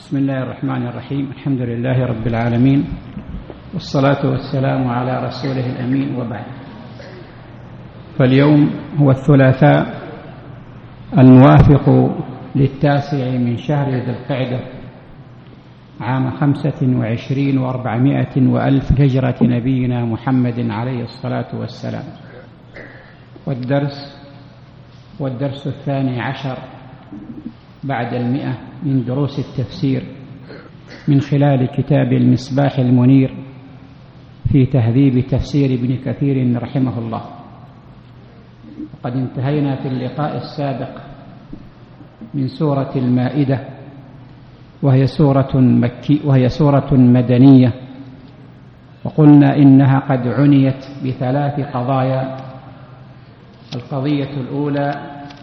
بسم الله الرحمن الرحيم. الحمد لله رب العالمين، والصلاة والسلام على رسوله الأمين، وبعد. فاليوم هو الثلاثاء الموافق 9 من شهر ذي القعدة عام 25 و400 وألف هجرة نبينا محمد عليه الصلاة والسلام، والدرس 12 بعد 100 من دروس التفسير من خلال كتاب المصباح المنير في تهذيب تفسير ابن كثير رحمه الله. وقد انتهينا في اللقاء السابق من سورة المائدة، وهي سورة مدنية، وقلنا إنها قد عنيت ب3 قضايا. القضية الأولى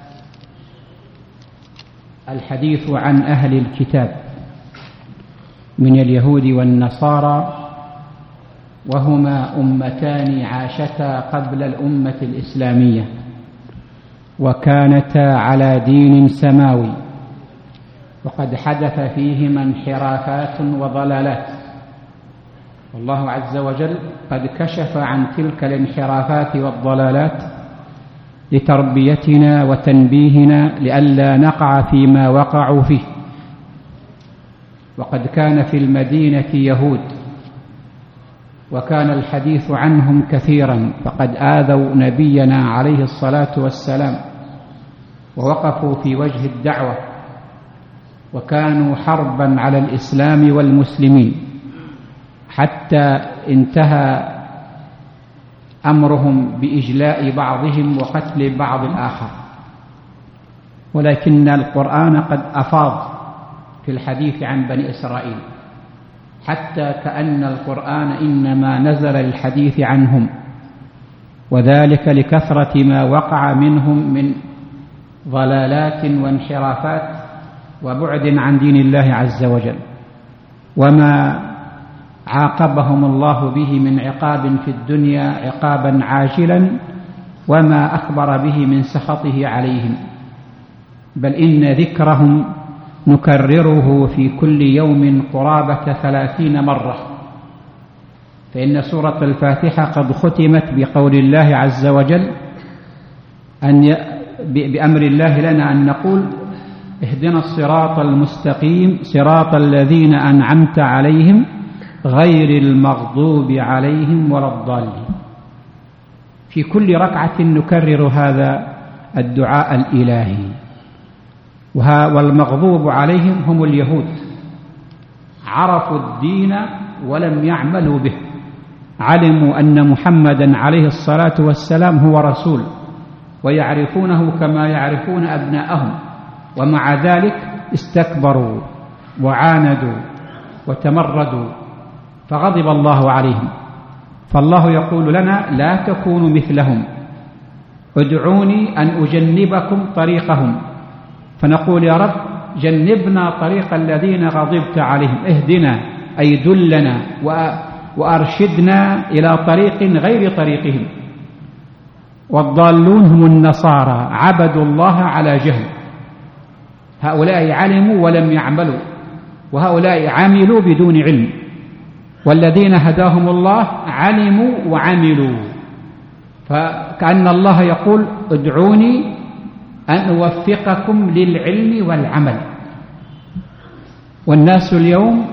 الحديث عن أهل الكتاب من اليهود والنصارى، وهما أمتان عاشتا قبل الأمة الإسلامية، وكانتا على دين سماوي، وقد حدث فيهما انحرافات وضلالات، والله عز وجل قد كشف عن تلك الانحرافات والضلالات لتربيتنا وتنبيهنا لئلا نقع فيما وقعوا فيه. وقد كان في المدينة يهود، وكان الحديث عنهم كثيرا، فقد آذوا نبينا عليه الصلاة والسلام ووقفوا في وجه الدعوة، وكانوا حربا على الإسلام والمسلمين، حتى انتهى أمرهم بإجلاء بعضهم وقتل بعض الآخر. ولكن القرآن قد أفاض في الحديث عن بني إسرائيل، حتى كأن القرآن إنما نزل للحديث عنهم، وذلك لكثرة ما وقع منهم من ضلالات وانحرافات وبعد عن دين الله عز وجل، وما عاقبهم الله به من عقاب في الدنيا عقابا عاجلا، وما أخبر به من سخطه عليهم، بل إن ذكرهم نكرره في كل يوم قرابة 30 مرة. فإن سورة الفاتحة قد ختمت بقول الله عز وجل بأمر الله لنا أن نقول: اهدنا الصراط المستقيم صراط الذين أنعمت عليهم غير المغضوب عليهم ولا الضالين. في كل ركعة نكرر هذا الدعاء الإلهي. والمغضوب عليهم هم اليهود، عرفوا الدين ولم يعملوا به، علموا أن محمدا عليه الصلاة والسلام هو رسول، ويعرفونه كما يعرفون أبناءهم، ومع ذلك استكبروا وعاندوا وتمردوا، فغضب الله عليهم. فالله يقول لنا: لا تكونوا مثلهم، ادعوني أن أجنبكم طريقهم. فنقول: يا رب جنبنا طريق الذين غضبت عليهم، اهدنا أي دلنا وأرشدنا إلى طريق غير طريقهم. والضالون هم النصارى، عبدوا الله على جهل، هؤلاء علموا ولم يعملوا، وهؤلاء عملوا بدون علم. والذين هداهم الله علموا وعملوا، فكأن الله يقول: ادعوني أن أوفقكم للعلم والعمل. والناس اليوم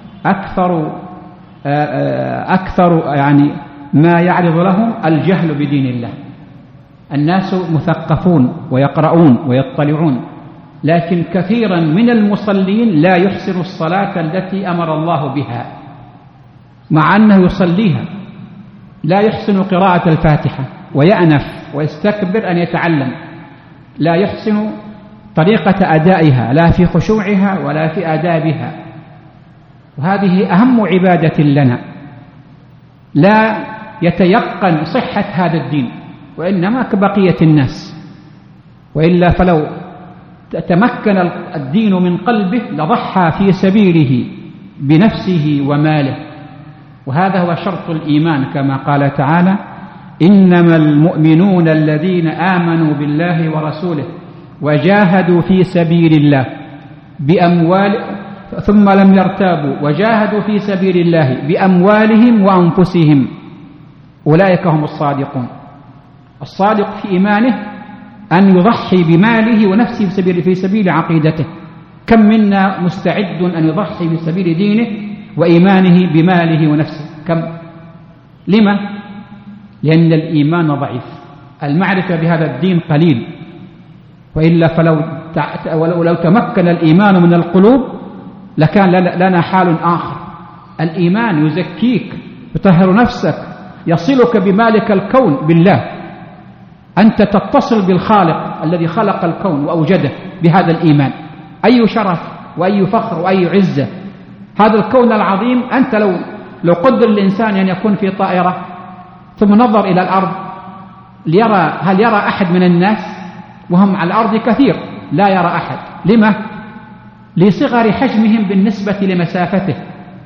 أكثر يعني ما يعرض لهم الجهل بدين الله. الناس مثقفون ويقرؤون ويطلعون، لكن كثيرا من المصلين لا يحسن الصلاة التي أمر الله بها، مع أنه يصليها، لا يحسن قراءة الفاتحة، ويأنف ويستكبر أن يتعلم، لا يحسن طريقة أدائها، لا في خشوعها ولا في آدابها. وهذه أهم عبادة لنا، لا يتيقن صحة هذا الدين، وإنما كبقية الناس. وإلا فلو تمكن الدين من قلبه لضحى في سبيله بنفسه وماله. وهذا هو شرط الإيمان، كما قال تعالى: إنما المؤمنون الذين آمنوا بالله ورسوله وجاهدوا في سبيل الله ثم لم يرتابوا وجاهدوا في سبيل الله بأموالهم وأنفسهم أولئك هم الصادقون. الصادق في إيمانه أن يضحي بماله ونفسه في سبيل عقيدته. كم منا مستعد أن يضحي في سبيل دينه وإيمانه بماله ونفسه؟ كم؟ لما؟ لأن الإيمان ضعيف، المعرفة بهذا الدين قليل، وإلا لو تمكن الإيمان من القلوب لكان لنا حال آخر. الإيمان يزكيك، يطهر نفسك، يصلك بمالك الكون بالله. أنت تتصل بالخالق الذي خلق الكون وأوجده بهذا الإيمان. أي شرف وأي فخر وأي عزة هذا الكون العظيم. أنت لو قدر الإنسان أن يكون في طائرة ثم نظر إلى الأرض ليرى هل يرى أحد من الناس وهم على الأرض كثير؟ لا يرى أحد. لما؟ لصغر حجمهم بالنسبة لمسافته.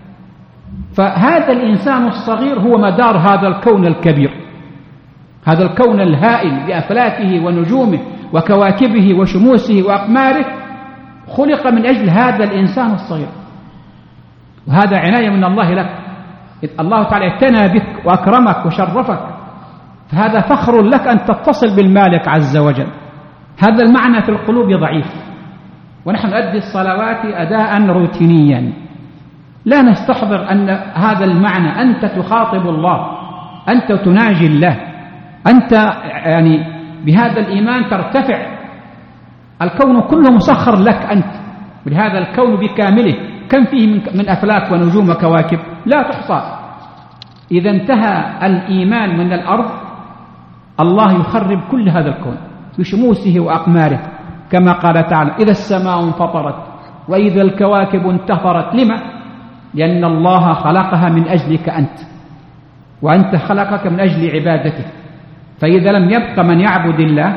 فهذا الإنسان الصغير هو مدار هذا الكون الكبير، هذا الكون الهائل بأفلاكه ونجومه وكواكبه وشموسه وأقماره، خلق من أجل هذا الإنسان الصغير. وهذا عناية من الله لك. الله تعالى اعتنى بك وأكرمك وشرفك، فهذا فخر لك أن تتصل بالمالك عز وجل. هذا المعنى في القلوب ضعيف، ونحن نؤدي الصلوات أداء روتينيا، لا نستحضر أن هذا المعنى أنت تخاطب الله، أنت تناجي الله، أنت يعني بهذا الإيمان ترتفع. الكون كله مسخر لك أنت، ولهذا الكون بكامله كم فيه من أفلاك ونجوم وكواكب لا تحصى. إذا انتهى الإيمان من الأرض الله يخرب كل هذا الكون بشموسه وأقماره، كما قال تعالى: إذا السماء انفطرت وإذا الكواكب انتثرت. لما؟ لأن الله خلقها من أجلك أنت، وأنت خلقك من أجل عبادته. فإذا لم يبق من يعبد الله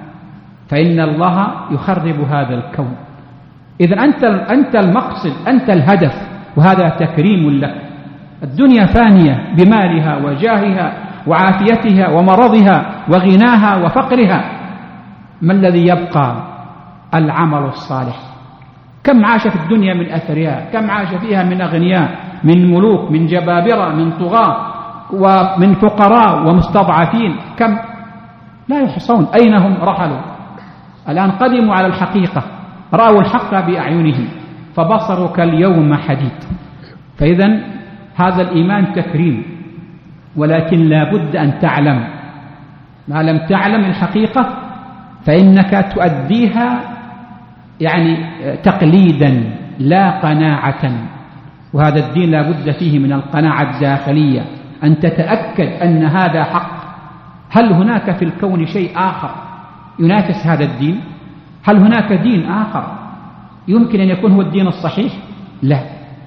فإن الله يخرب هذا الكون. إذا أنت المقصد، أنت الهدف، وهذا تكريم لك. الدنيا فانية بمالها وجاهها وعافيتها ومرضها وغناها وفقرها. ما الذي يبقى؟ العمل الصالح. كم عاش في الدنيا من أثرياء، كم عاش فيها من أغنياء، من ملوك، من جبابرة، من طغاة، ومن فقراء ومستضعفين، كم لا يحصون. أين هم رحلوا؟ الآن قدموا على الحقيقة، رأوا الحق بأعينهم، فبصرك اليوم حديد. فإذا هذا الإيمان تكريم، ولكن لا بد أن تعلم. ما لم تعلم الحقيقة فإنك تؤديها يعني تقليدا لا قناعة. وهذا الدين لا بد فيه من القناعة الداخلية، أن تتأكد أن هذا حق. هل هناك في الكون شيء آخر ينافس هذا الدين؟ هل هناك دين آخر يمكن أن يكون هو الدين الصحيح؟ لا.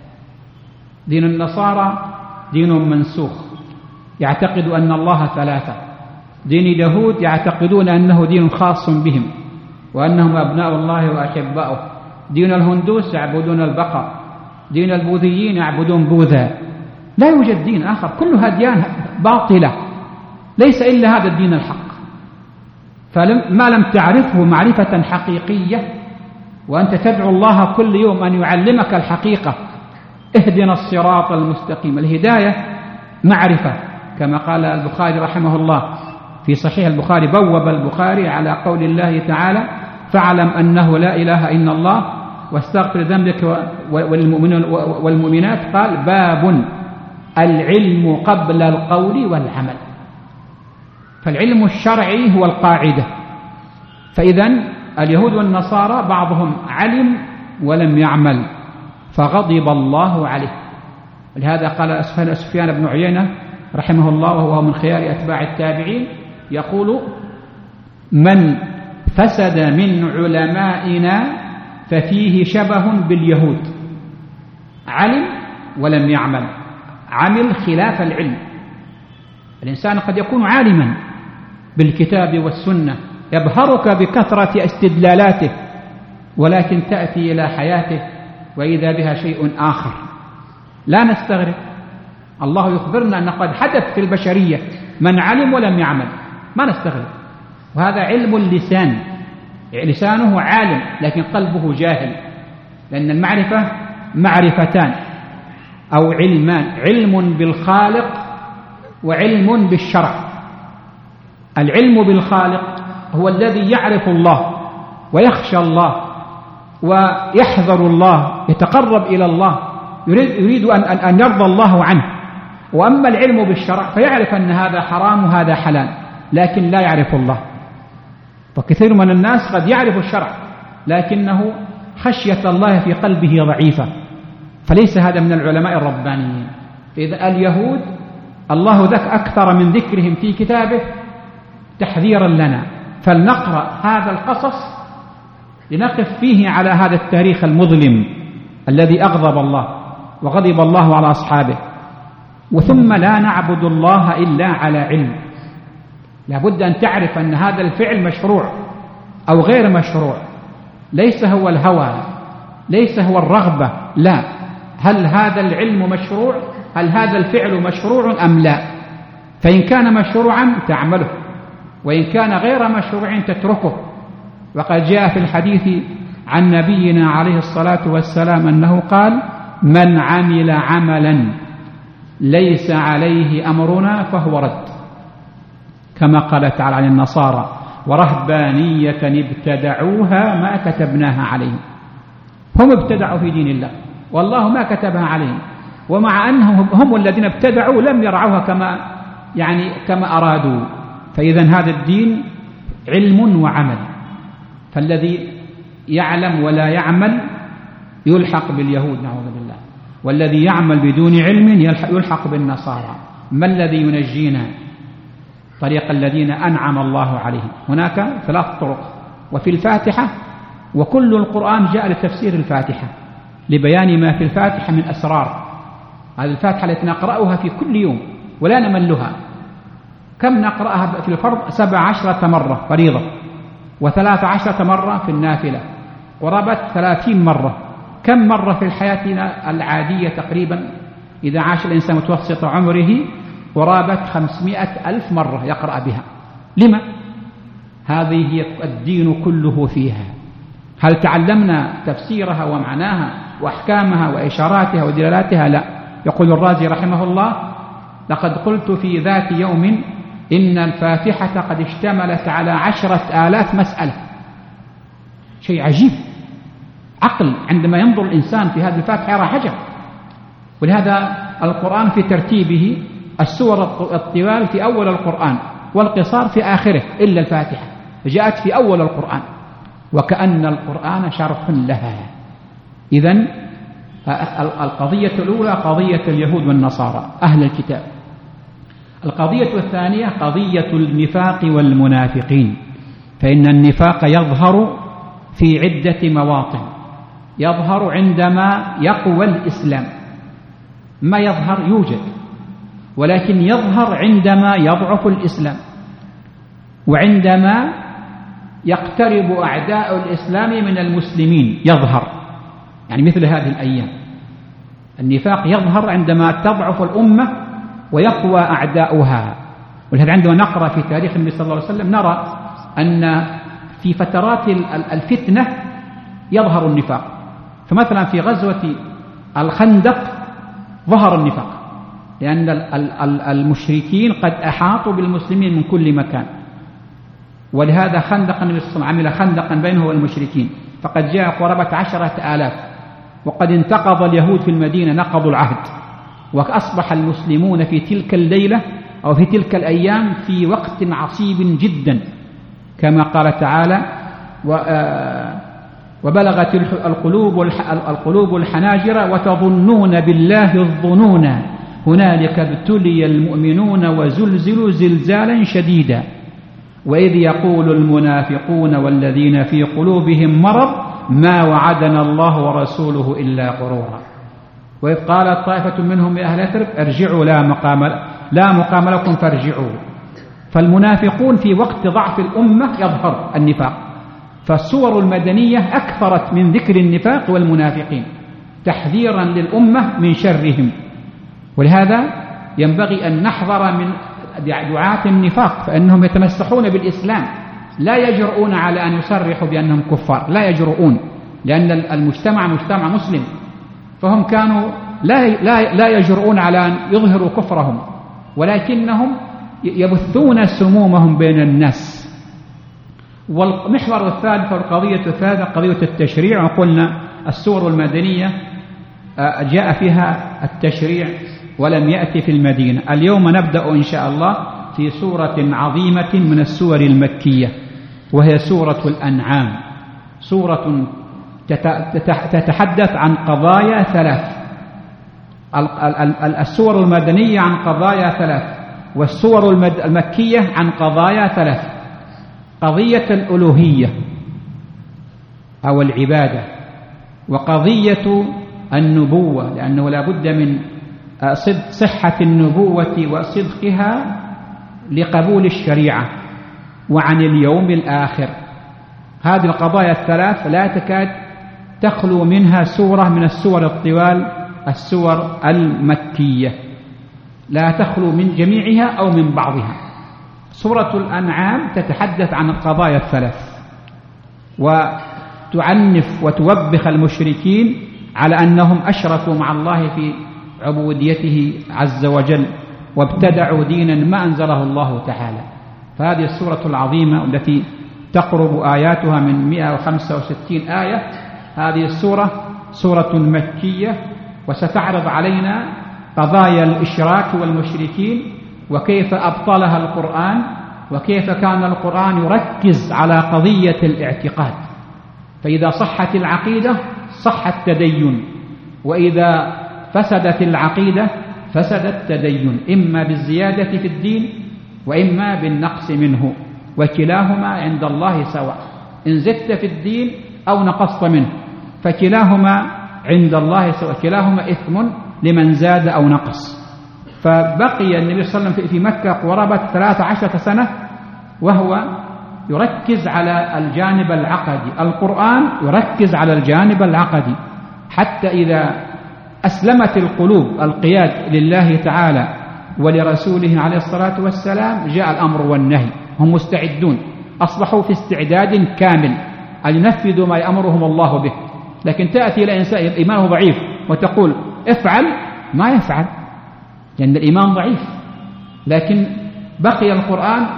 دين النصارى دين منسوخ، يعتقد أن الله ثلاثة. دين اليهود يعتقدون أنه دين خاص بهم وأنهم أبناء الله وأحباؤه. دين الهندوس يعبدون البقر. دين البوذيين يعبدون بوذا. لا يوجد دين آخر، كلها أديان باطلة، ليس إلا هذا الدين الحق. فما لم تعرفه معرفة حقيقية، وأنت تدعو الله كل يوم أن يعلمك الحقيقة، اهدنا الصراط المستقيم. الهداية معرفة، كما قال البخاري رحمه الله في صحيح البخاري، بوب البخاري على قول الله تعالى: فاعلم أنه لا إله إلا الله واستغفر ذنبك والمؤمنات. قال: باب العلم قبل القول والعمل. فالعلم الشرعي هو القاعدة. فإذن اليهود والنصارى بعضهم علم ولم يعمل فغضب الله عليه. ولهذا قال سفيان بن عيينة رحمه الله، وهو من خيار أتباع التابعين، يقول: من فسد من علمائنا ففيه شبه باليهود. علم ولم يعمل، عمل خلاف العلم. الإنسان قد يكون عالما بالكتاب والسنة، يبهرك بكثرة استدلالاته، ولكن تأتي إلى حياته وإذا بها شيء آخر. لا نستغرب، الله يخبرنا أن قد حدث في البشرية من علم ولم يعمل، ما نستغرب. وهذا علم اللسان، لسانه عالم لكن قلبه جاهل، لأن المعرفة معرفتان أو علمان: علم بالخالق وعلم بالشرع. العلم بالخالق هو الذي يعرف الله ويخشى الله ويحذر الله، يتقرب إلى الله، يريد أن يرضى الله عنه. وأما العلم بالشرع فيعرف أن هذا حرام وهذا حلال، لكن لا يعرف الله. وكثير من الناس قد يعرف الشرع لكنه خشية الله في قلبه ضعيفة، فليس هذا من العلماء الربانيين. إذا اليهود الله أكثر من ذكرهم في كتابه تحذيرا لنا، فلنقرأ هذا القصص لنقف فيه على هذا التاريخ المظلم الذي أغضب الله وغضب الله على أصحابه. وثم لا نعبد الله إلا على علم. لابد أن تعرف أن هذا الفعل مشروع أو غير مشروع، ليس هو الهوى، ليس هو الرغبة، لا. هل هذا العلم مشروع؟ هل هذا الفعل مشروع أم لا؟ فإن كان مشروعا تعمله، وإن كان غير مشروع تتركه. وقد جاء في الحديث عن نبينا عليه الصلاة والسلام أنه قال: من عمل عملا ليس عليه أمرنا فهو رد، كما قال تعالى عن النصارى: ورهبانية ابتدعوها ما كتبناها عليهم. هم ابتدعوا في دين الله والله ما كتبها عليهم، ومع أنهم هم الذين ابتدعوا لم يرعوها كما أرادوا. فإذا هذا الدين علم وعمل، فالذي يعلم ولا يعمل يلحق باليهود نعوذ بالله، والذي يعمل بدون علم يلحق بالنصارى. ما الذي ينجينا؟ طريق الذين أنعم الله عليهم. هناك 3 طرق، وفي الفاتحة، وكل القرآن جاء لتفسير الفاتحة لبيان ما في الفاتحة من أسرار. هذه الفاتحة التي نقرأها في كل يوم ولا نملها. كم نقرأها في الفرض؟ 17 مرة فريضة، و13 مرة في النافلة، قرابة 30 مرة. كم مرة في حياتنا العادية تقريبا إذا عاش الإنسان متوسط عمره؟ قرابة 500,000 مرة يقرأ بها. لما؟ هذه هي الدين كله فيها. هل تعلمنا تفسيرها ومعناها وأحكامها وإشاراتها ودلالاتها؟ لا. يقول الرازي رحمه الله: لقد قلت في ذات يوم إن الفاتحة قد اشتملت على 10,000 مسألة. شيء عجيب، عقل عندما ينظر الإنسان في هذه الفاتحة يرى عجب. ولهذا القرآن في ترتيبه السور الطوال في أول القرآن والقصار في آخره، إلا الفاتحة جاءت في أول القرآن، وكأن القرآن شرح لها. إذن القضية الأولى قضية اليهود والنصارى أهل الكتاب. القضية الثانية قضية النفاق والمنافقين، فإن النفاق يظهر في عدة مواطن. يظهر عندما يقوى الإسلام، ما يظهر يوجد، ولكن يظهر عندما يضعف الإسلام، وعندما يقترب أعداء الإسلام من المسلمين يظهر، يعني مثل هذه الأيام. النفاق يظهر عندما تضعف الأمة ويقوى أعداؤها. ولهذا عندما نقرأ في تاريخ النبي صلى الله عليه وسلم نرى أن في فترات الفتنة يظهر النفاق. فمثلا في غزوة الخندق ظهر النفاق، لأن المشركين قد أحاطوا بالمسلمين من كل مكان، ولهذا خندق النبي صلى الله عليه وسلم، عمل خندقا بينه والمشركين، فقد جاء قرابة 10,000. وقد انتقض اليهود في المدينة، نقضوا العهد، وأصبح المسلمون في تلك الليلة أو في تلك الأيام في وقت عصيب جدا، كما قال تعالى: وبلغت القلوب الحناجر وتظنون بالله الظنون هنالك ابتلي المؤمنون وزلزلوا زلزالا شديدا وإذ يقول المنافقون والذين في قلوبهم مرض ما وعدنا الله ورسوله إلا غرورا وإذ قالت طائفة منهم يا أهل يثرب ارجعوا لا مقام لكم فارجعوا. فالمنافقون في وقت ضعف الأمة يظهر النفاق، فالسور المدنية أكثرت من ذكر النفاق والمنافقين تحذيرا للأمة من شرهم. ولهذا ينبغي أن نحذر من دعاة النفاق، فإنهم يتمسحون بالإسلام، لا يجرؤون على أن يصرحوا بأنهم كفار، لا يجرؤون، لأن المجتمع مجتمع مسلم، فهم كانوا لا يجرؤون على أن يظهروا كفرهم، ولكنهم يبثون سمومهم بين الناس. والمحور الثالث والقضية الثالثة قضية التشريع. وقلنا السور المدنية جاء فيها التشريع ولم يأتي في المدينة. اليوم نبدأ إن شاء الله في سورة عظيمة من السور المكية، وهي سورة الأنعام. سورة تتحدث عن قضايا ثلاث. السور المدنية عن قضايا ثلاث، والسور المكية عن قضايا ثلاث: قضية الألوهية أو العبادة، وقضية النبوة لأنه لا بد من صحة النبوة وصدقها لقبول الشريعة، وعن اليوم الآخر. هذه القضايا الثلاث لا تكاد تخلو منها سورة من السور الطوال، السور المكية لا تخلو من جميعها أو من بعضها. سورة الأنعام تتحدث عن القضايا الثلاث، وتعنف وتوبخ المشركين على أنهم أشركوا مع الله في عبوديته عز وجل، وابتدعوا دينا ما أنزله الله تعالى. فهذه السورة العظيمة التي تقرب آياتها من 165 آية، هذه السورة سورة مكية، وستعرض علينا قضايا الإشراك والمشركين وكيف أبطلها القرآن، وكيف كان القرآن يركز على قضية الاعتقاد. فإذا صحت العقيدة صح التدين، وإذا فسدت العقيدة فسد التدين، إما بالزيادة في الدين وإما بالنقص منه، وكلاهما عند الله سواء. إن زدت في الدين أو نقصت منه فكلاهما عند الله سواء، كلاهما إثم لمن زاد أو نقص. فبقي النبي صلى الله عليه وسلم في مكة قرابة 13 سنة وهو يركز على الجانب العقدي. القرآن يركز على الجانب العقدي، حتى إذا أسلمت القلوب القياد لله تعالى ولرسوله عليه الصلاة والسلام جاء الأمر والنهي، هم مستعدون، أصبحوا في استعداد كامل أن ينفذوا ما يأمرهم الله به. لكن تأتي إلى إنسان إيمانه ضعيف وتقول افعل، ما يفعل لأن الإيمان ضعيف. لكن بقي القرآن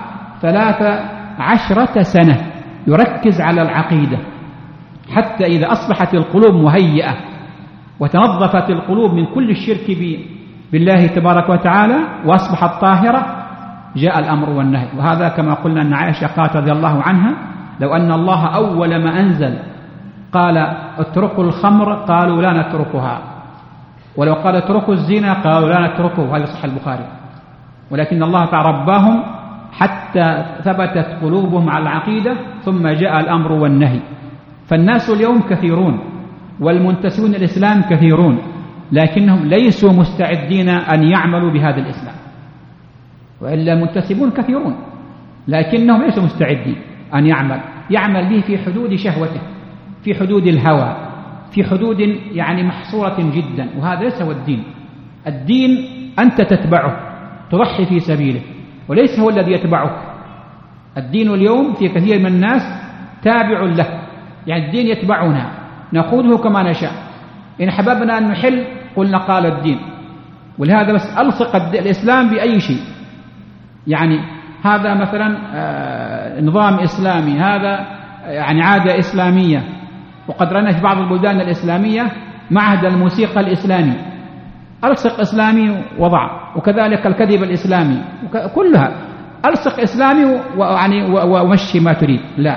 13 سنة يركز على العقيدة، حتى إذا أصبحت القلوب مهيئة وتنظفت القلوب من كل الشرك بالله تبارك وتعالى وأصبحت طاهرة جاء الأمر والنهي. وهذا كما قلنا أن عائشة قالت رضي الله عنها: لو أن الله أول ما أنزل قال اتركوا الخمر قالوا لا نتركها، ولو قال اتركوا الزنا قالوا لا نتركه. هذا صح البخاري. ولكن الله تعالى رباهم حتى ثبتت قلوبهم على العقيدة، ثم جاء الأمر والنهي. فالناس اليوم كثيرون والمنتسبون الإسلام كثيرون، لكنهم ليسوا مستعدين أن يعملوا بهذا الإسلام. وإلا المنتسبون كثيرون لكنهم ليسوا مستعدين أن يعمل به في حدود شهوته، في حدود الهوى، في حدود يعني محصورة جدا. وهذا ليس هو الدين. الدين أنت تتبعه، تضحي في سبيله، وليس هو الذي يتبعك. الدين اليوم في كثير من الناس تابع له، يعني الدين يتبعنا نأخذه كما نشاء، إن حببنا أن نحل قلنا قال الدين. ولهذا بس ألصق الإسلام بأي شيء، يعني هذا مثلا نظام إسلامي، هذا يعني عادة إسلامية. وقد رأينا في بعض البلدان الإسلامية معهد الموسيقى الإسلامي، ألصق إسلامي وضع، وكذلك الكذب الإسلامي، كلها ألصق إسلامي ومشي ما تريد. لا،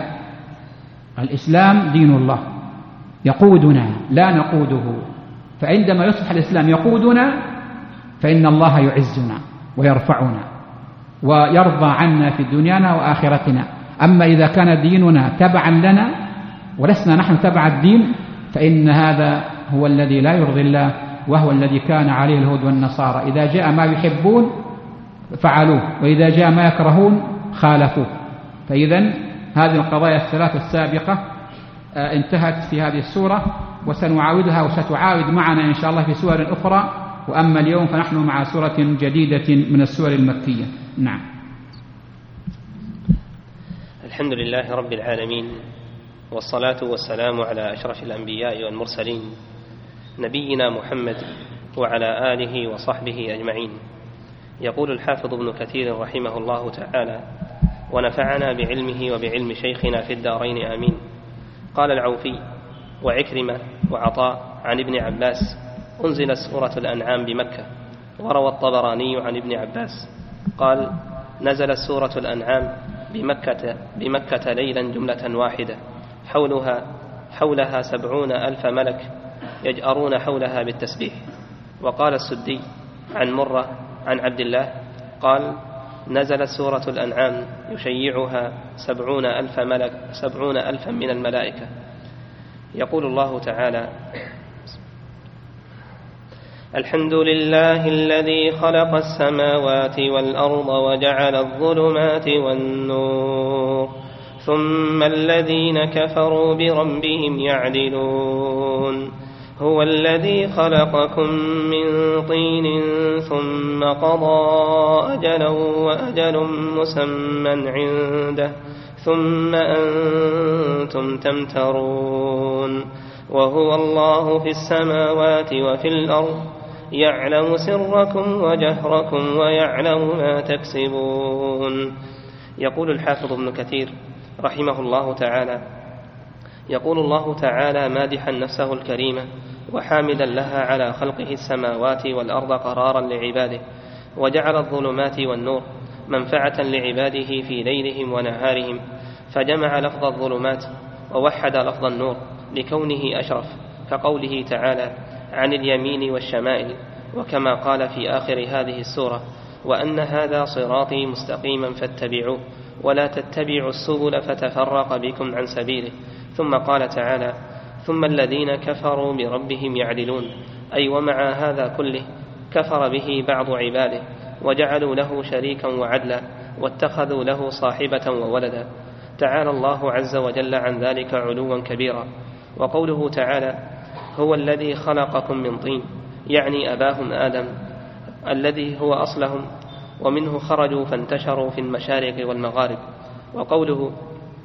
الإسلام دين الله يقودنا لا نقوده. فعندما يصبح الإسلام يقودنا فإن الله يعزنا ويرفعنا ويرضى عنا في دنيانا وآخرتنا. أما إذا كان ديننا تبعا لنا ولسنا نحن تبع الدين فإن هذا هو الذي لا يرضي الله، وهو الذي كان عليه اليهود والنصارى: إذا جاء ما يحبون فعلوه، وإذا جاء ما يكرهون خالفوه. فإذا هذه القضايا الثلاث السابقة انتهت في هذه السورة، وسنعاودها وستعاود معنا إن شاء الله في سور أخرى. وأما اليوم فنحن مع سورة جديدة من السور المكية. نعم. الحمد لله رب العالمين، والصلاة والسلام على أشرف الأنبياء والمرسلين، نبينا محمد وعلى آله وصحبه أجمعين. يقول الحافظ ابن كثير رحمه الله تعالى: ونفعنا بعلمه وبعلم شيخنا في الدارين آمين. قال العوفي وعكرمة وعطاء عن ابن عباس: أنزلت سورة الأنعام بمكة. وروى الطبراني عن ابن عباس قال: نزلت سورة الأنعام بمكة ليلا جملة واحدة، حولها 70,000 ملك يجأرون حولها بالتسبيح. وقال السدي عن مرة عن عبد الله قال: نزلت سورة الأنعام يشيعها 70,000 من الملائكة. يقول الله تعالى: الحمد لله الذي خلق السماوات والأرض وجعل الظلمات والنور، ثم الذين كفروا بربهم يعدلون. هو الذي خلقكم من طين ثم قضى أجلا وأجل مسمى عنده ثم أنتم تمترون. وهو الله في السماوات وفي الأرض يعلم سركم وجهركم ويعلم ما تكسبون. يقول الحافظ ابن كثير رحمه الله تعالى: يقول الله تعالى مادحا نفسه الكريمة وحامدا لها على خلقه السماوات والأرض قرارا لعباده، وجعل الظلمات والنور منفعة لعباده في ليلهم ونهارهم، فجمع لفظ الظلمات ووحد لفظ النور لكونه أشرف، كقوله تعالى: عن اليمين والشمائل، وكما قال في آخر هذه السورة: وأن هذا صراطي مستقيما فاتبعوه ولا تتبعوا السبل فتفرق بكم عن سبيله. ثم قال تعالى: ثم الذين كفروا بربهم يعدلون، أي ومع هذا كله كفر به بعض عباده وجعلوا له شريكا وعدلا واتخذوا له صاحبة وولدا. تعالى الله عز وجل عن ذلك علوا كبيرا. وقوله تعالى: هو الذي خلقكم من طين، يعني أباهم آدم الذي هو أصلهم، ومنه خرجوا فانتشروا في المشارق والمغارب. وقوله: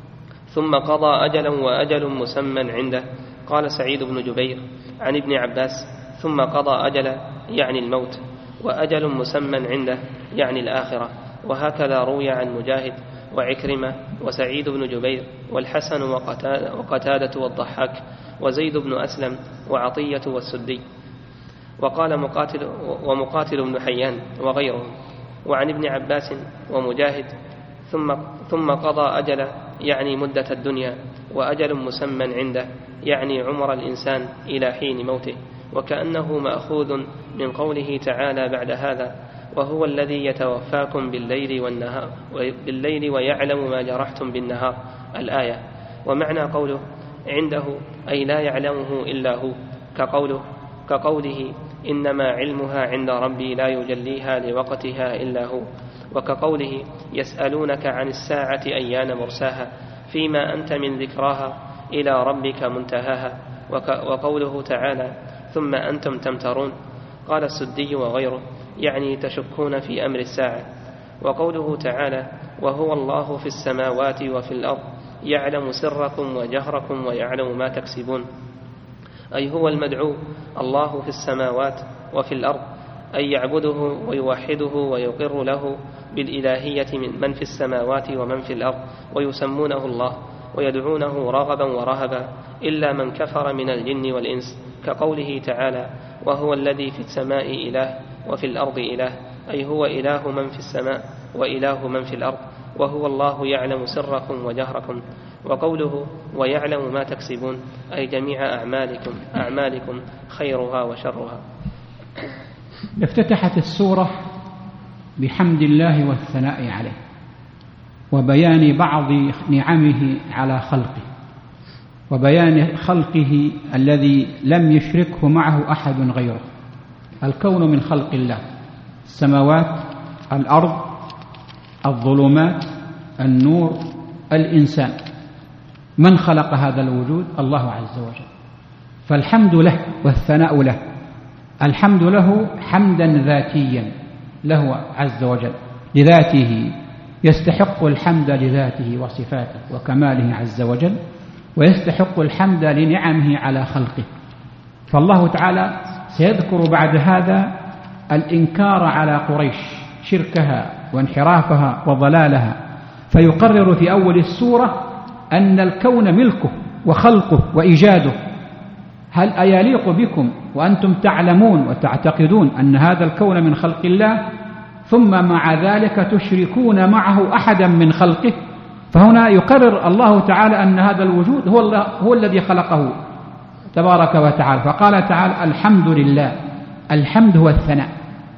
ثم قضى أجلا وأجل مسمى عنده، قال سعيد بن جبير عن ابن عباس: ثم قضى أجلا يعني الموت، وأجل مسمى عنده يعني الآخرة. وهكذا روي عن مجاهد وعكرمة وسعيد بن جبير والحسن وقتادة والضحاك وزيد بن أسلم وعطية والسدي. وقال مقاتل بن حيان وغيرهم. وعن ابن عباس ومجاهد: ثم قضى أجل يعني مدة الدنيا، وأجل مسمى عنده يعني عمر الإنسان إلى حين موته. وكأنه مأخوذ من قوله تعالى بعد هذا: وهو الذي يتوفاكم بالليل ويعلم ما جرحتم بالنهار، الآية. ومعنى قوله عنده أي لا يعلمه إلا هو، كقوله إنما علمها عند ربي لا يجليها لوقتها إلا هو. وكقوله يسألونك عن الساعة أيان مرساها، فيما أنت من ذكراها إلى ربك منتهاها. وقوله تعالى ثم أنتم تمترون، قال السدي وغيره يعني تشكون في أمر الساعة. وقوله تعالى وهو الله في السماوات وفي الأرض يعلم سركم وجهركم ويعلم ما تكسبون، أي هو المدعو الله في السماوات وفي الأرض، أي يعبده ويوحده ويقر له بالإلهية من في السماوات ومن في الأرض، ويسمونه الله ويدعونه رغبا ورهبا، إلا من كفر من الجن والإنس، كقوله تعالى وهو الذي في السماء إله وفي الأرض إله، أي هو إله من في السماء وإله من في الأرض، وهو الله يعلم سركم وجهركم. وقوله ويعلم ما تكسبون، أي جميع أعمالكم خيرها وشرها. افتتحت السورة بحمد الله والثناء عليه وبيان بعض نعمه على خلقه، وبيان خلقه الذي لم يشركه معه أحد غيره. الكون من خلق الله، السماوات، الأرض، الظلمات، النور، الإنسان. من خلق هذا الوجود؟ الله عز وجل. فالحمد له والثناء له. الحمد له حمدا ذاتيا له عز وجل لذاته، يستحق الحمد لذاته وصفاته وكماله عز وجل، ويستحق الحمد لنعمه على خلقه. فالله تعالى سيذكر بعد هذا الإنكار على قريش، شركها وانحرافها وضلالها، فيقرر في أول السورة أن الكون ملكه وخلقه وإيجاده. هل أيليق بكم وأنتم تعلمون وتعتقدون أن هذا الكون من خلق الله، ثم مع ذلك تشركون معه أحدا من خلقه؟ فهنا يقرر الله تعالى أن هذا الوجود هو الذي خلقه تبارك وتعالى. فقال تعالى: الحمد لله. الحمد هو الثناء،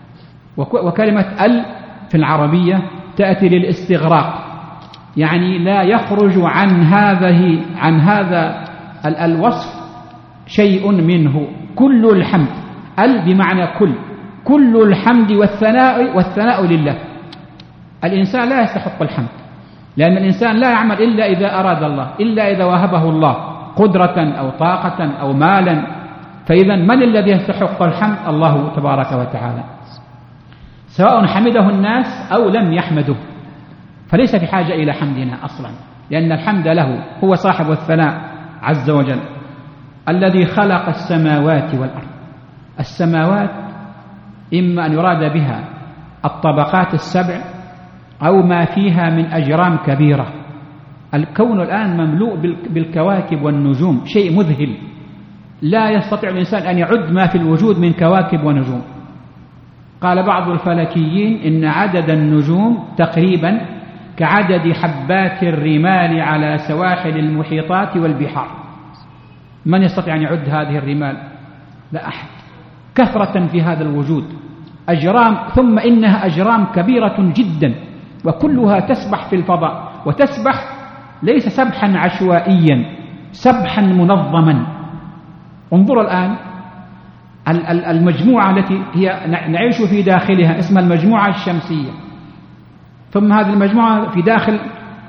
وكلمة في العربية تأتي للاستغراق، يعني لا يخرج عن هذا الوصف شيء منه. كل الحمد، بمعنى كل الحمد والثناء لله. الإنسان لا يستحق الحمد، لأن الإنسان لا يعمل إلا إذا أراد الله، إلا إذا وهبه الله قدرة أو طاقة أو مالا. فإذا من الذي يستحق الحمد؟ الله تبارك وتعالى، سواء حمده الناس أو لم يحمده، فليس في حاجة إلى حمدنا أصلا، لأن الحمد له، هو صاحب الثناء عز وجل. الذي خلق السماوات والأرض. السماوات إما أن يراد بها الطبقات السبع أو ما فيها من أجرام كبيرة. الكون الآن مملوء بالكواكب والنجوم، شيء مذهل، لا يستطيع الإنسان أن يعد ما في الوجود من كواكب ونجوم. قال بعض الفلكيين إن عدد النجوم تقريبا كعدد حبات الرمال على سواحل المحيطات والبحار. من يستطيع أن يعد هذه الرمال؟ لا أحد. كثرة في هذا الوجود، أجرام، ثم إنها أجرام كبيرة جدا، وكلها تسبح في الفضاء، وتسبح ليس سبحا عشوائيا، سبحا منظما. انظر الآن المجموعة التي هي نعيش في داخلها اسمها المجموعة الشمسية، ثم هذه المجموعة في داخل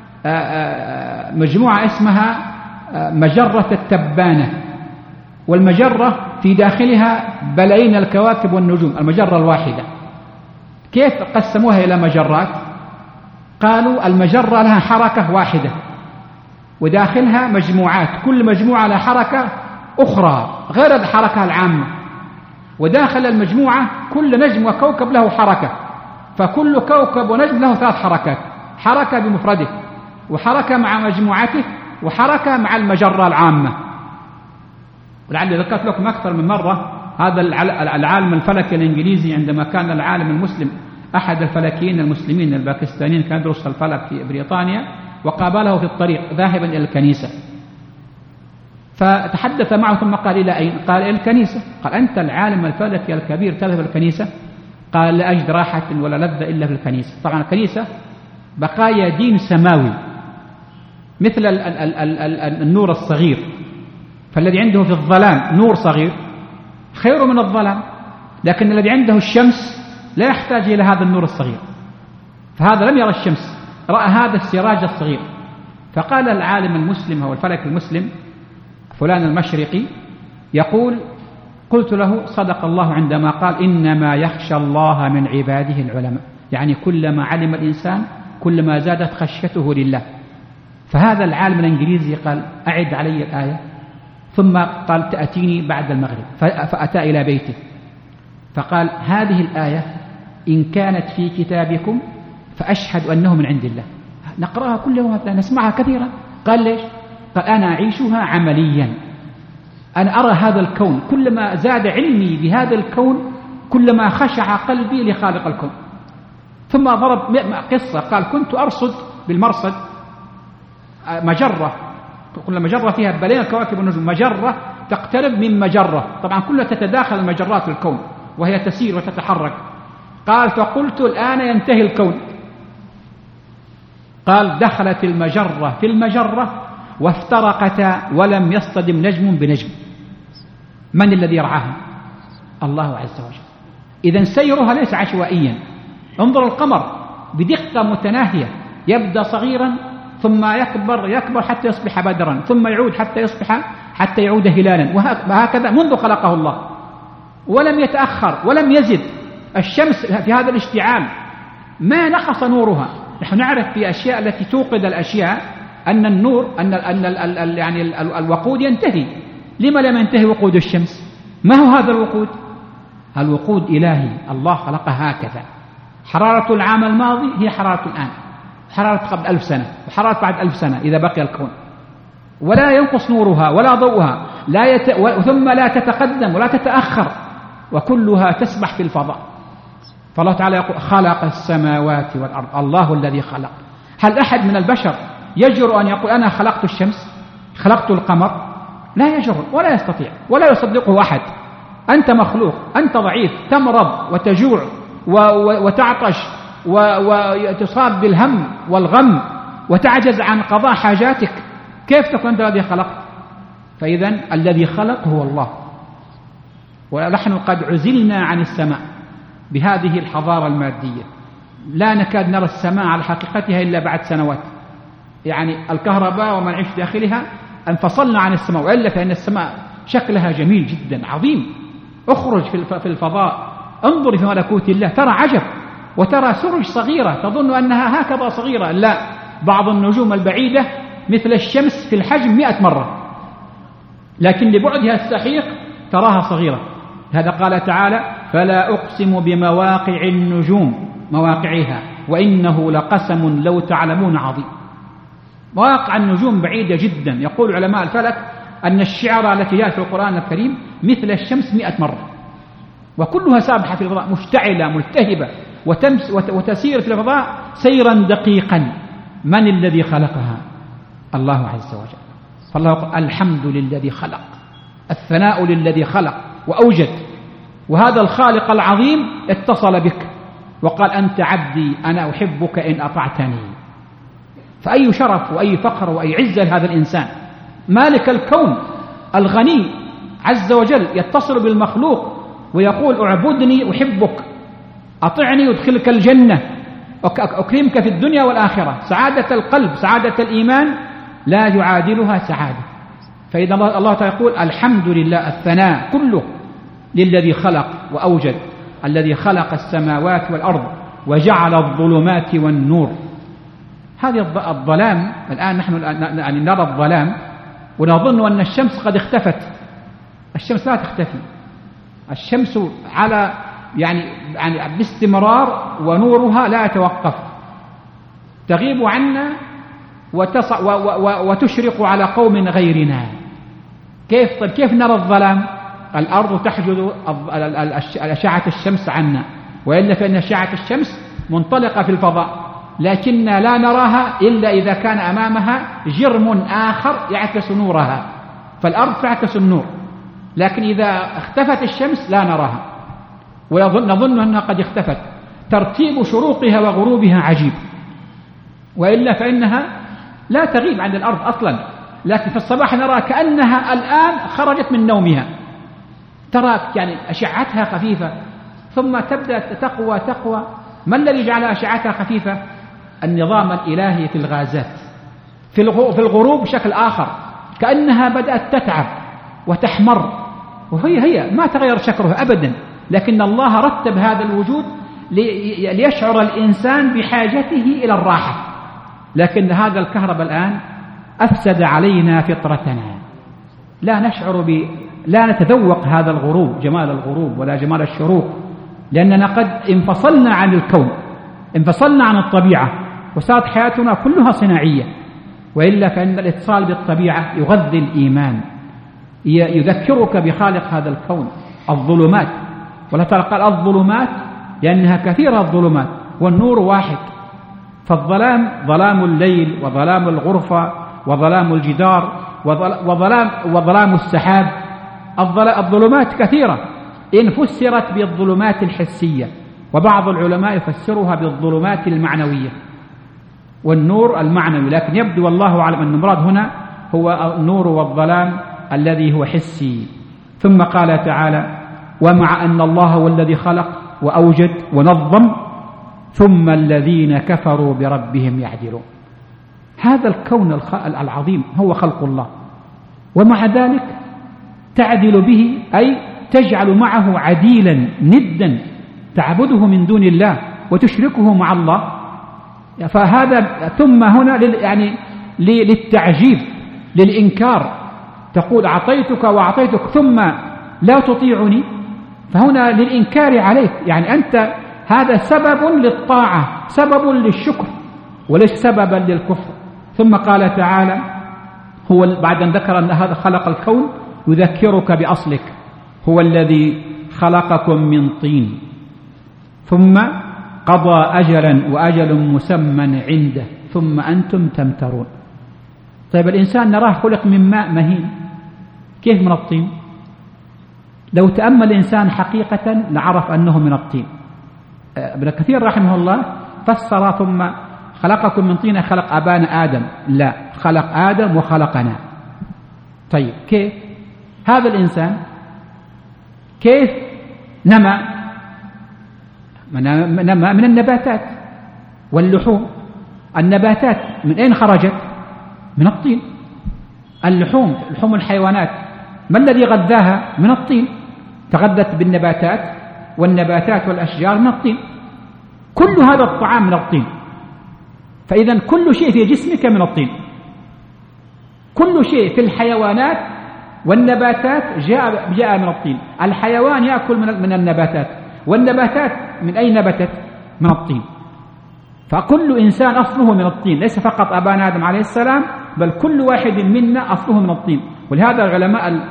مجموعة اسمها مجرة التبانة، والمجرة في داخلها بلايين الكواكب والنجوم، المجرة الواحدة. كيف قسموها إلى مجرات؟ قالوا المجرة لها حركة واحدة، وداخلها مجموعات، كل مجموعة لها حركة أخرى غير الحركة العامة، وداخل المجموعة كل نجم وكوكب له حركة، فكل كوكب ونجم له 3 حركات، حركة بمفرده، وحركة مع مجموعته، وحركة مع المجرة العامة. ولعلي ذكرت لكم أكثر من مرة هذا العالم الفلكي الإنجليزي، عندما كان العالم المسلم أحد الفلكيين المسلمين الباكستانيين كان يدرس الفلك في بريطانيا، وقابله في الطريق ذاهبا إلى الكنيسة، فتحدث معه ثم قال: إلى أين؟ قال: إلى الكنيسة. قال: أنت العالم الفلكي الكبير تذهب الكنيسة؟ قال: لا أجد راحة ولا لذة إلا في الكنيسة. طبعا الكنيسة بقايا دين سماوي، مثل النور الصغير، فالذي عنده في الظلام نور صغير خير من الظلام، لكن الذي عنده الشمس لا يحتاج إلى هذا النور الصغير، فهذا لم يرى الشمس، رأى هذا السراج الصغير. فقال العالم المسلم أو الفلك المسلم فلان المشرقي يقول: قلت له: صدق الله عندما قال: إنما يخشى الله من عباده العلماء. يعني كلما علم الإنسان كلما زادت خشيته لله. فهذا العالم الإنجليزي قال: أعد علي الآية. ثم قال: تأتيني بعد المغرب. فأتى إلى بيته فقال: هذه الآية إن كانت في كتابكم فأشهد أنه من عند الله. نقرأها كل يوم، نسمعها كثيرا. قال: ليش؟ قال: أنا أعيشها عمليا، أنا أرى هذا الكون، كلما زاد علمي بهذا الكون كلما خشع قلبي لخالق الكون. ثم ضرب قصة، قال: كنت أرصد بالمرصد مجرة، كل مجرة فيها بلايين الكواكب والنجوم، مجرة تقترب من مجرة، طبعا كلها تتداخل المجرات في الكون وهي تسير وتتحرك. قال: فقلت الآن ينتهي الكون. قال: دخلت المجرة في المجرة وافترقتا ولم يصطدم نجم بنجم. من الذي يرعاها؟ الله عز وجل. إذن سيرها ليس عشوائيا. انظر القمر بدقة متناهية، يبدأ صغيرا ثم يكبر حتى يصبح بدرا، ثم يعود حتى يعود هلالا، وهكذا منذ خلقه الله، ولم يتأخر ولم يزد. الشمس في هذا الاشتعال ما نقص نورها. نحن نعرف في أشياء التي توقد الأشياء أن النور يعني الوقود ينتهي. لما لم ينتهي وقود الشمس؟ ما هو هذا الوقود؟ الوقود إلهي، الله خلقها هكذا. حرارة العام الماضي هي حرارة الآن، حرارة قبل 1000 سنة، وحرارة بعد 1000 سنة إذا بقي الكون، ولا ينقص نورها ولا ضوءها، ثم لا تتقدم ولا تتأخر، وكلها تسبح في الفضاء. فالله تعالى يقول خلق السماوات والأرض، الله الذي خلق. هل أحد من البشر يجرؤ أن يقول أنا خلقت الشمس، خلقت القمر؟ لا يجرؤ ولا يستطيع ولا يصدقه أحد. أنت مخلوق، أنت ضعيف، تمرض وتجوع وتعطش وتصاب بالهم والغم وتعجز عن قضاء حاجاتك، كيف تكون أنت الذي خلقت؟ فإذن الذي خلق هو الله. ونحن قد عزلنا عن السماء بهذه الحضارة المادية، لا نكاد نرى السماء على حقيقتها إلا بعد سنوات. يعني الكهرباء وما نعيش داخلها انفصلنا عن السماء، وإلا فإن السماء شكلها جميل جدا عظيم. اخرج في الفضاء، انظر في ملكوت الله، ترى عجب، وترى سرج صغيرة تظن أنها هكذا صغيرة، لا، بعض النجوم البعيدة مثل الشمس في الحجم 100 مرة، لكن لبعدها السحيق تراها صغيرة. هذا قال تعالى فلا أقسم بمواقع النجوم، مواقعها، وإنه لقسم لو تعلمون عظيم. مواقع النجوم بعيدة جدا. يقول علماء الفلك أن الشعرة التي جاءت في القرآن الكريم مثل الشمس 100 مرة، وكلها سابحة في الفضاء مشتعلة ملتهبة وتسير في الفضاء سيرا دقيقا. من الذي خلقها؟ الله عز وجل. فالله يقول الحمد للذي خلق، الثناء للذي خلق وأوجد. وهذا الخالق العظيم اتصل بك وقال أنت عبدي أنا أحبك إن أطعتني. فأي شرف وأي فخر وأي عزة لهذا الإنسان، مالك الكون الغني عز وجل يتصل بالمخلوق ويقول اعبدني أحبك، أطعني أدخلك الجنة، أكرمك في الدنيا والآخرة. سعادة القلب، سعادة الإيمان لا يعادلها سعادة. فإذا الله تعالى يقول الحمد لله، الثناء كله للذي خلق وأوجد، الذي خلق السماوات والأرض وجعل الظلمات والنور. هذه الظلام الآن نحن نرى الظلام ونظن أن الشمس قد اختفت. الشمس لا تختفي، الشمس على يعني باستمرار ونورها لا يتوقف، تغيب عنا وتشرق على قوم غيرنا. كيف نرى الظلام؟ الأرض تحجز أشعة الشمس عنا، وإلا فإن أشعة الشمس منطلقة في الفضاء، لكننا لا نراها إلا إذا كان أمامها جرم آخر يعكس نورها، فالأرض تعكس النور. لكن إذا اختفت الشمس لا نراها، ونظن أنها قد اختفت. ترتيب شروقها وغروبها عجيب، وإلا فإنها لا تغيب عن الأرض أصلا، لكن في الصباح نرى كأنها الآن خرجت من نومها، ترى يعني أشعتها خفيفة ثم تبدأ تقوى. ما الذي جعل أشعتها خفيفة؟ النظام الإلهي في الغازات. في الغروب بشكل آخر كأنها بدأت تتعب وتحمر، وهي ما تغير شكلها أبدا، لكن الله رتب هذا الوجود ليشعر الإنسان بحاجته إلى الراحة. لكن هذا الكهرباء الآن أفسد علينا فطرتنا، لا نتذوق هذا الغروب، جمال الغروب ولا جمال الشروق، لأننا قد انفصلنا عن الكون، انفصلنا عن الطبيعة، وصارت حياتنا كلها صناعية. وإلا فإن الاتصال بالطبيعة يغذي الإيمان، يذكرك بخالق هذا الكون. الظلمات، ولا قال الظلمات لأنها كثيرة الظلمات، والنور واحد. فالظلام ظلام الليل وظلام الغرفة وظلام الجدار وظلام السحاب. الظلمات كثيرة إن فسرت بالظلمات الحسية، وبعض العلماء يفسرها بالظلمات المعنوية والنور المعنوي، لكن يبدو والله أعلم أن المراد هنا هو النور والظلام الذي هو حسي. ثم قال تعالى ومع أن الله هو الذي خلق وأوجد ونظم ثم الذين كفروا بربهم يعدلون. هذا الكون العظيم هو خلق الله، ومع ذلك تعدل به، أي تجعل معه عديلا ندا تعبده من دون الله وتشركه مع الله. فهذا ثم هنا للتعجيب، للإنكار. تقول أعطيتك وأعطيتك ثم لا تطيعني، فهنا للإنكار عليك، يعني أنت هذا سبب للطاعة، سبب للشكر، وليس سببا للكفر. ثم قال تعالى هو بعد أن ذكر أن هذا خلق الكون يذكرك بأصلك، هو الذي خلقكم من طين ثم قضى أجلا وأجل مسمى عنده ثم أنتم تمترون. طيب الإنسان نراه خلق من ماء مهين، كيف من الطين؟ لو تأمل الإنسان حقيقة لعرف أنه من الطين. ابن كثير رحمه الله فسر ثم خلقكم من طين خلق أبانا آدم، لا، خلق آدم وخلقنا. طيب كيف هذا الإنسان كيف نما من النباتات واللحوم. النباتات من أين خرجت؟ من الطين. اللحوم، لحوم الحيوانات، ما الذي غذاها؟ من الطين، تغذت بالنباتات، والنباتات والأشجار من الطين. كل هذا الطعام من الطين، فإذا كل شيء في جسمك من الطين، كل شيء في الحيوانات والنباتات جاء من الطين. الحيوان يأكل من النباتات، والنباتات من أي نبتت؟ من الطين. فكل إنسان أصله من الطين، ليس فقط أبانا آدم عليه السلام، بل كل واحد منا أصله من الطين. ولهذا العلماء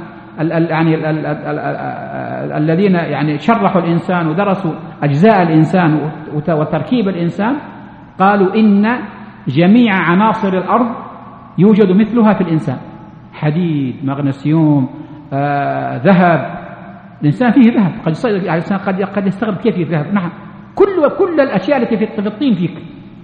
الذين يعني شرحوا الإنسان ودرسوا أجزاء الإنسان وتركيب الإنسان قالوا إن جميع عناصر الأرض يوجد مثلها في الإنسان، حديد، مغنيسيوم، ذهب. الإنسان فيه ذهب، قد يستغرب كيف فيه ذهب. نعم، كل الأشياء التي في الطين فيك،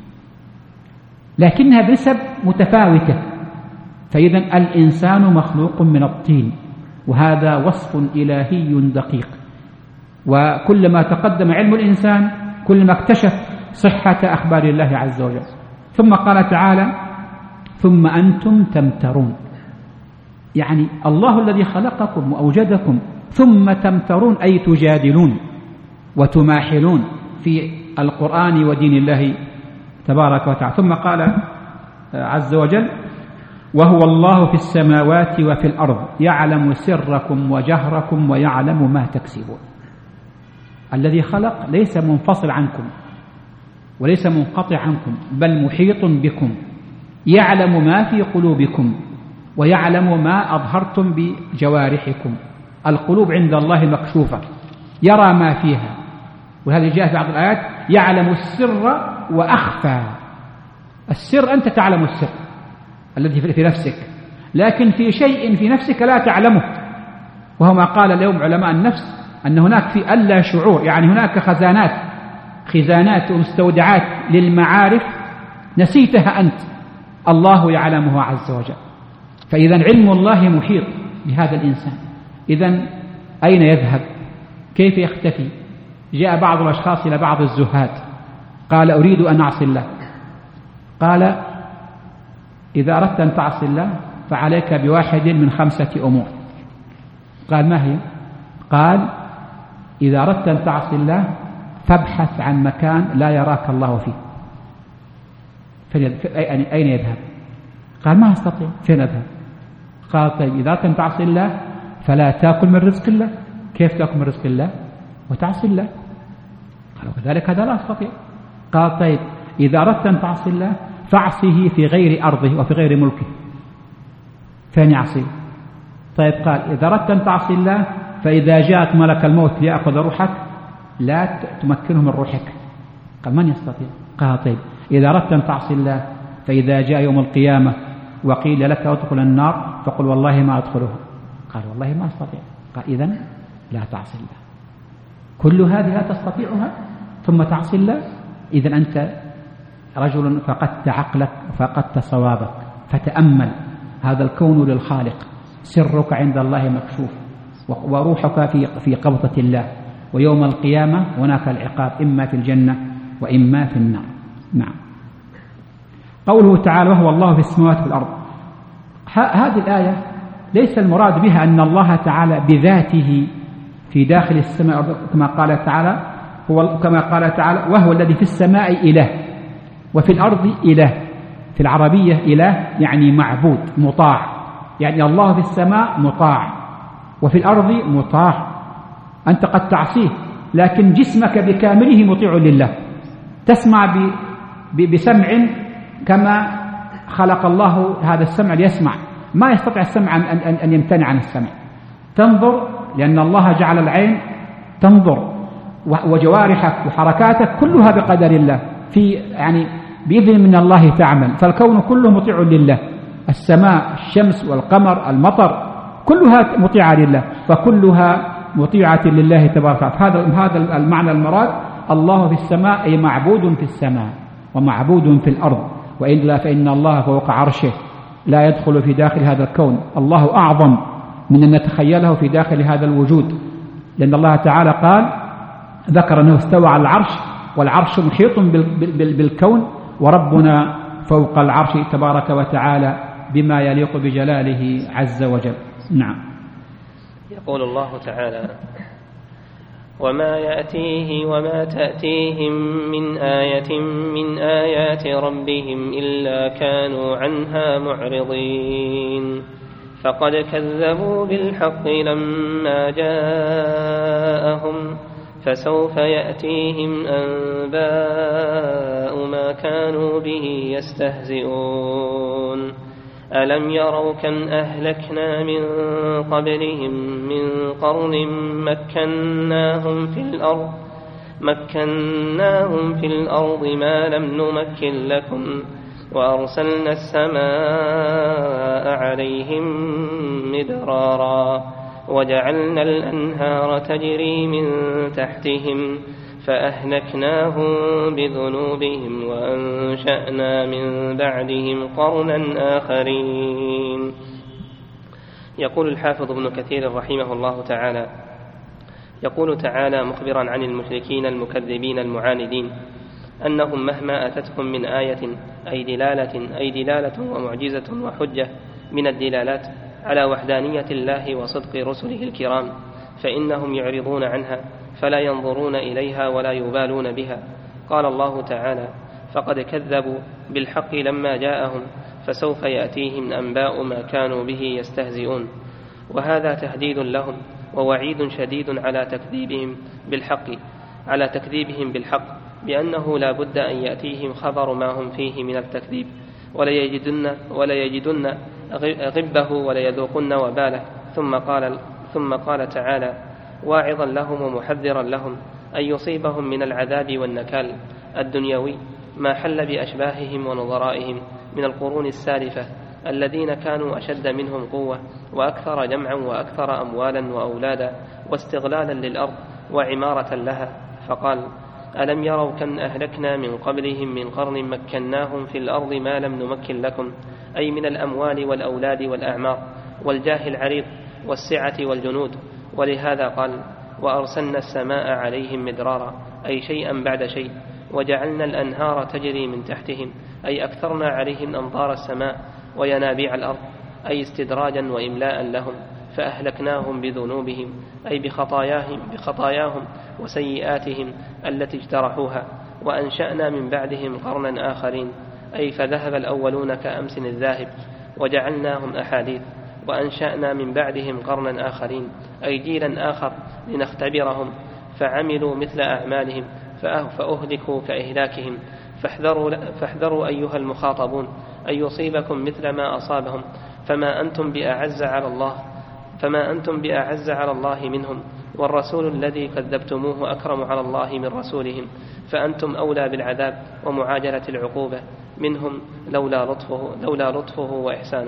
لكنها بنسب متفاوتة. فإذا الإنسان مخلوق من الطين، وهذا وصف إلهي دقيق. وكلما تقدم علم الإنسان كلما اكتشف صحة أخبار الله عز وجل. ثم قال تعالى ثم أنتم تمترون، يعني الله الذي خلقكم وأوجدكم ثم تمترون، أي تجادلون وتماحلون في القرآن ودين الله تبارك وتعالى. ثم قال عز وجل وهو الله في السماوات وفي الأرض يعلم سركم وجهركم ويعلم ما تكسبون. الذي خلق ليس منفصل عنكم وليس منقطع عنكم، بل محيط بكم، يعلم ما في قلوبكم ويعلم ما أظهرتم بجوارحكم. القلوب عند الله مكشوفة، يرى ما فيها، وهذا جاء في بعض الآيات يعلم السر وأخفى. السر أنت تعلم السر الذي في نفسك، لكن في شيء في نفسك لا تعلمه، وهو ما قال اليوم علماء النفس أن هناك في ألا شعور، يعني هناك خزانات ومستودعات للمعارف نسيتها أنت، الله يعلمها عز وجل. فإذا علم الله محيط بهذا الإنسان. إذا أين يذهب؟ كيف يختفي؟ جاء بعض الأشخاص إلى بعض الزهاد قال أريد أن أعصي الله. قال إذا أردت أن تعصي الله فعليك بواحد من 5 أمور. قال ما هي؟ قال إذا أردت أن تعصي الله فابحث عن مكان لا يراك الله فيه. أين يذهب؟ قال ما أستطيع، فين أذهب؟ قال طيب إذا أردت أن تعصي الله فلا تأكل من رزق الله. كيف تأكل من رزق الله وتعصي الله؟ قال وذلك هذا لا أستطيع. قال طيب إذا أردت أن تعصي الله فاعصه في غير أرضه وفي غير ملكه. فين يعصي؟ طيب قال إذا أردت أن تعصي الله فإذا جاءت ملك الموت ليأخذ روحك لا تمكنه من روحك. قال من يستطيع؟ قال طيب إذا أردت أن تعصي الله فإذا جاء يوم القيامة وقيل لك ادخل النار فقل والله ما أدخلها. قال والله ما أستطيع. قال إذن لا تعصي الله. كل هذه لا تستطيعها ثم تعصي الله؟ إذن أنت رجل فقدت عقلك وفقدت صوابك. فتأمل، هذا الكون للخالق، سرك عند الله مكشوف، وروحك في قبضة الله، ويوم القيامة هناك العقاب إما في الجنة وإما في النار. نعم. قوله تعالى وهو الله في السماوات والأرض، هذه الآية ليس المراد بها أن الله تعالى بذاته في داخل السماء، كما قال تعالى وهو الذي في السماء إله وفي الأرض إله. في العربية إله يعني معبود مطاع، يعني الله في السماء مطاع وفي الأرض مطاع. أنت قد تعصيه لكن جسمك بكامله مطيع لله، تسمع بسمع كما خلق الله هذا السمع ليسمع، ما يستطيع السمع أن يمتنع عن السمع. تنظر لأن الله جعل العين تنظر، وجوارحك وحركاتك كلها بقدر الله، يعني بإذن من الله تعمل، فالكون كله مطيع لله، السماء، الشمس والقمر، المطر، كلها مطيعة لله، فكلها مطيعة لله تبارك وتعالى. هذا المعنى المراد، الله في السماء أي معبود في السماء ومعبود في الأرض، وإلا فإن الله فوق عرشه لا يدخل في داخل هذا الكون، الله أعظم من أن نتخيله في داخل هذا الوجود، لأن الله تعالى قال ذكر أنه استوى على العرش، والعرش محيط بالكون، وربنا فوق العرش تبارك وتعالى بما يليق بجلاله عز وجل. نعم. يقول الله تعالى: وما تأتيهم من آية من آيات ربهم إلا كانوا عنها معرضين، فقد كذبوا بالحق لما جاءهم، فسوف يأتيهم أنباء ما كانوا به يستهزئون. ألم يروا كم أهلكنا من قبلهم من قرن مكناهم في الأرض ما لم نمكن لكم، وأرسلنا السماء عليهم مدرارا، وجعلنا الأنهار تجري من تحتهم، فأهلكناهم بذنوبهم وأنشأنا من بعدهم قرنا آخرين. يقول الحافظ ابن كثير رحمه الله تعالى: يقول تعالى مخبرا عن المشركين المكذبين المعاندين أنهم مهما أتتهم من آية أي دلالة ومعجزة وحجة من الدلالات على وحدانية الله وصدق رسله الكرام، فإنهم يعرضون عنها فلا ينظرون إليها ولا يبالون بها. قال الله تعالى: فقد كذبوا بالحق لما جاءهم، فسوف يأتيهم أنباء ما كانوا به يستهزئون. وهذا تهديد لهم ووعيد شديد على تكذيبهم بالحق، بأنه لا بد أن يأتيهم خبر ما هم فيه من التكذيب، ولا يجدن غبه ولا يذوقن وباله. ثم قال تعالى واعظا لهم ومحذرا لهم أن يصيبهم من العذاب والنكال الدنيوي ما حل بأشباههم ونظرائهم من القرون السالفة، الذين كانوا أشد منهم قوة وأكثر جمعا وأكثر أموالا وأولادا واستغلالا للأرض وعمارة لها. فقال: ألم يروا كم أهلكنا من قبلهم من قرن مكناهم في الأرض ما لم نمكن لكم، أي من الأموال والأولاد والأعمار والجاه العريض والسعة والجنود. ولهذا قال: وأرسلنا السماء عليهم مدرارا، أي شيئا بعد شيء، وجعلنا الأنهار تجري من تحتهم، أي أكثرنا عليهم أمطار السماء وينابيع الأرض، أي استدراجا وإملاء لهم. فأهلكناهم بذنوبهم، أي بخطاياهم وسيئاتهم التي اجترحوها، وأنشأنا من بعدهم قرنا آخرين، أي فذهب الأولون كأمس الذاهب، وجعلناهم أحاديث، وأنشأنا من بعدهم قرنا آخرين، أي جيلا آخر لنختبرهم، فعملوا مثل أعمالهم فأهلكوا كإهلاكهم. فاحذروا أيها المخاطبون أن يصيبكم مثل ما أصابهم، فما أنتم بأعز على الله منهم، والرسول الذي كذبتموه أكرم على الله من رسولهم، فأنتم أولى بالعذاب ومعاجلة العقوبة منهم لولا لطفه وإحسانه.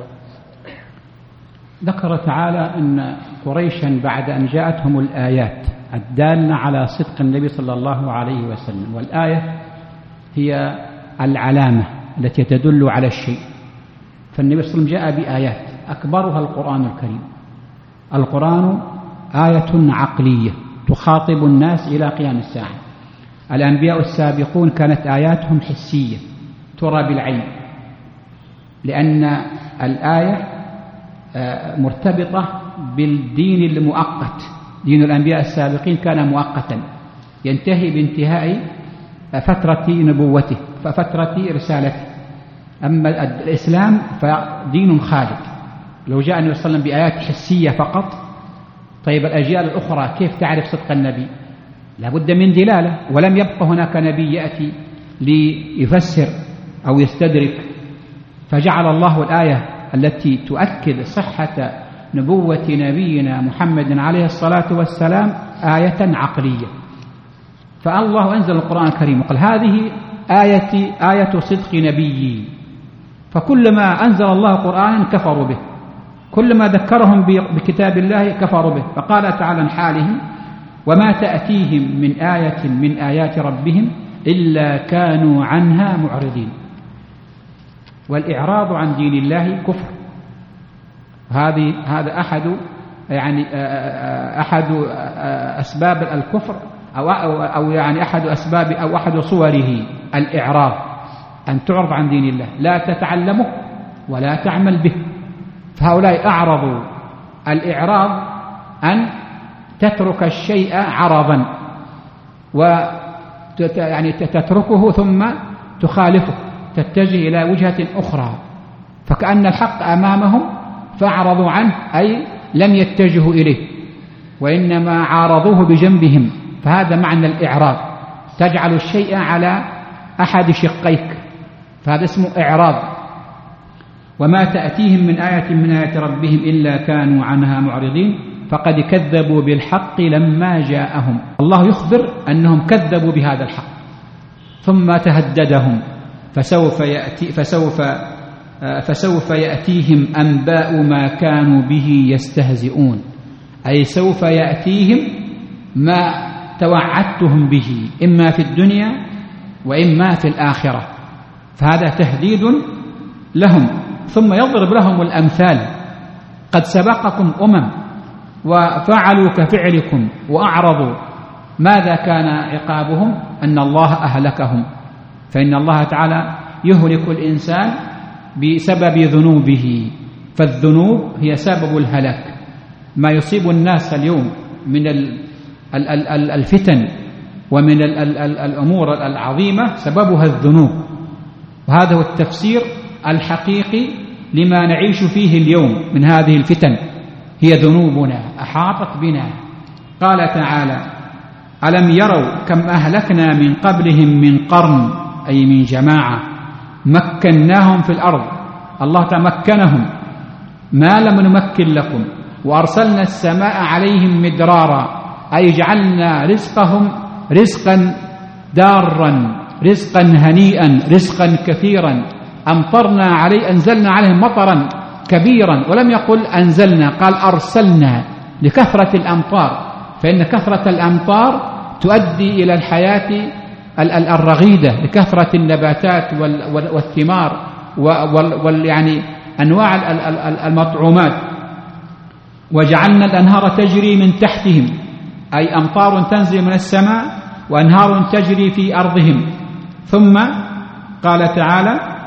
ذكر تعالى أن قريشا بعد أن جاءتهم الآيات الدالة على صدق النبي صلى الله عليه وسلم، والآية هي العلامة التي تدل على الشيء، فالنبي صلى الله عليه وسلم جاء بآيات أكبرها القرآن الكريم. القرآن آية عقلية تخاطب الناس إلى قيام الساعة. الأنبياء السابقون كانت آياتهم حسية ترى بالعين، لأن الآية مرتبطة بالدين المؤقت. دين الأنبياء السابقين كان مؤقتا ينتهي بانتهاء فترة نبوته ففترة رسالته، أما الإسلام فدين خالد. لو جاء النبي صلى الله عليه وسلم بآيات حسية فقط طيب الأجيال الأخرى كيف تعرف صدق النبي؟ لا بد من دلالة، ولم يبق هناك نبي يأتي ليفسر أو يستدرك، فجعل الله الآية التي تؤكد صحة نبوة نبينا محمد عليه الصلاة والسلام آية عقلية. فالله أنزل القرآن الكريم وقال هذه آية صدق نبيي، فكلما أنزل الله قرآنا كفروا به، كلما ذكرهم بكتاب الله كفروا به. فقال تعالى عن حالهم وما تأتيهم من آية من آيات ربهم إلا كانوا عنها معرضين. والإعراض عن دين الله كفر، هذا أحد أسباب الكفر، أو يعني أحد أسباب أو أحد صوره الإعراض، أن تعرض عن دين الله، لا تتعلمه ولا تعمل به. فهؤلاء أعرضوا. الإعراض أن تترك الشيء عرضا يعني تتركه ثم تخالفه، تتجه إلى وجهة أخرى، فكأن الحق أمامهم فأعرضوا عنه، أي لم يتجهوا إليه وإنما عارضوه بجنبهم. فهذا معنى الإعراض، تجعل الشيء على أحد شقيك، فهذا اسمه إعراض. وما تأتيهم من آية من آيات ربهم إلا كانوا عنها معرضين فقد كذبوا بالحق لما جاءهم. الله يخبر أنهم كذبوا بهذا الحق ثم تهددهم فسوف يأتيهم أنباء ما كانوا به يستهزئون، أي سوف يأتيهم ما توعدتهم به إما في الدنيا وإما في الآخرة. فهذا تهديد لهم، ثم يضرب لهم الأمثال. قد سبقكم وفعلوا كفعلكم وأعرضوا، ماذا كان عقابهم؟ أن الله أهلكهم، فإن الله تعالى يهلك الإنسان بسبب ذنوبه، فالذنوب هي سبب الهلاك. ما يصيب الناس اليوم من الفتن ومن الأمور العظيمة سببها الذنوب، وهذا هو التفسير الحقيقي لما نعيش فيه اليوم من هذه الفتن، هي ذنوبنا أحاطت بنا. قال تعالى ألم يروا كم أهلكنا من قبلهم من قرن، أي من جماعة مكناهم في الأرض. الله تمكنهم ما لم نمكن لكم، وأرسلنا السماء عليهم مدرارا، أي جعلنا رزقهم رزقا دارا، رزقا هنيئا، رزقا كثيرا. أنزلنا عليهم مطرا كبيرا، ولم يقل أنزلنا، قال أرسلنا لكثرة الأمطار، فإن كثرة الأمطار تؤدي إلى الحياة الرغيدة لكثرة النباتات والثمار يعني أنواع المطعومات. وجعلنا الأنهار تجري من تحتهم، أي أمطار تنزل من السماء وأنهار تجري في أرضهم. ثم قال تعالى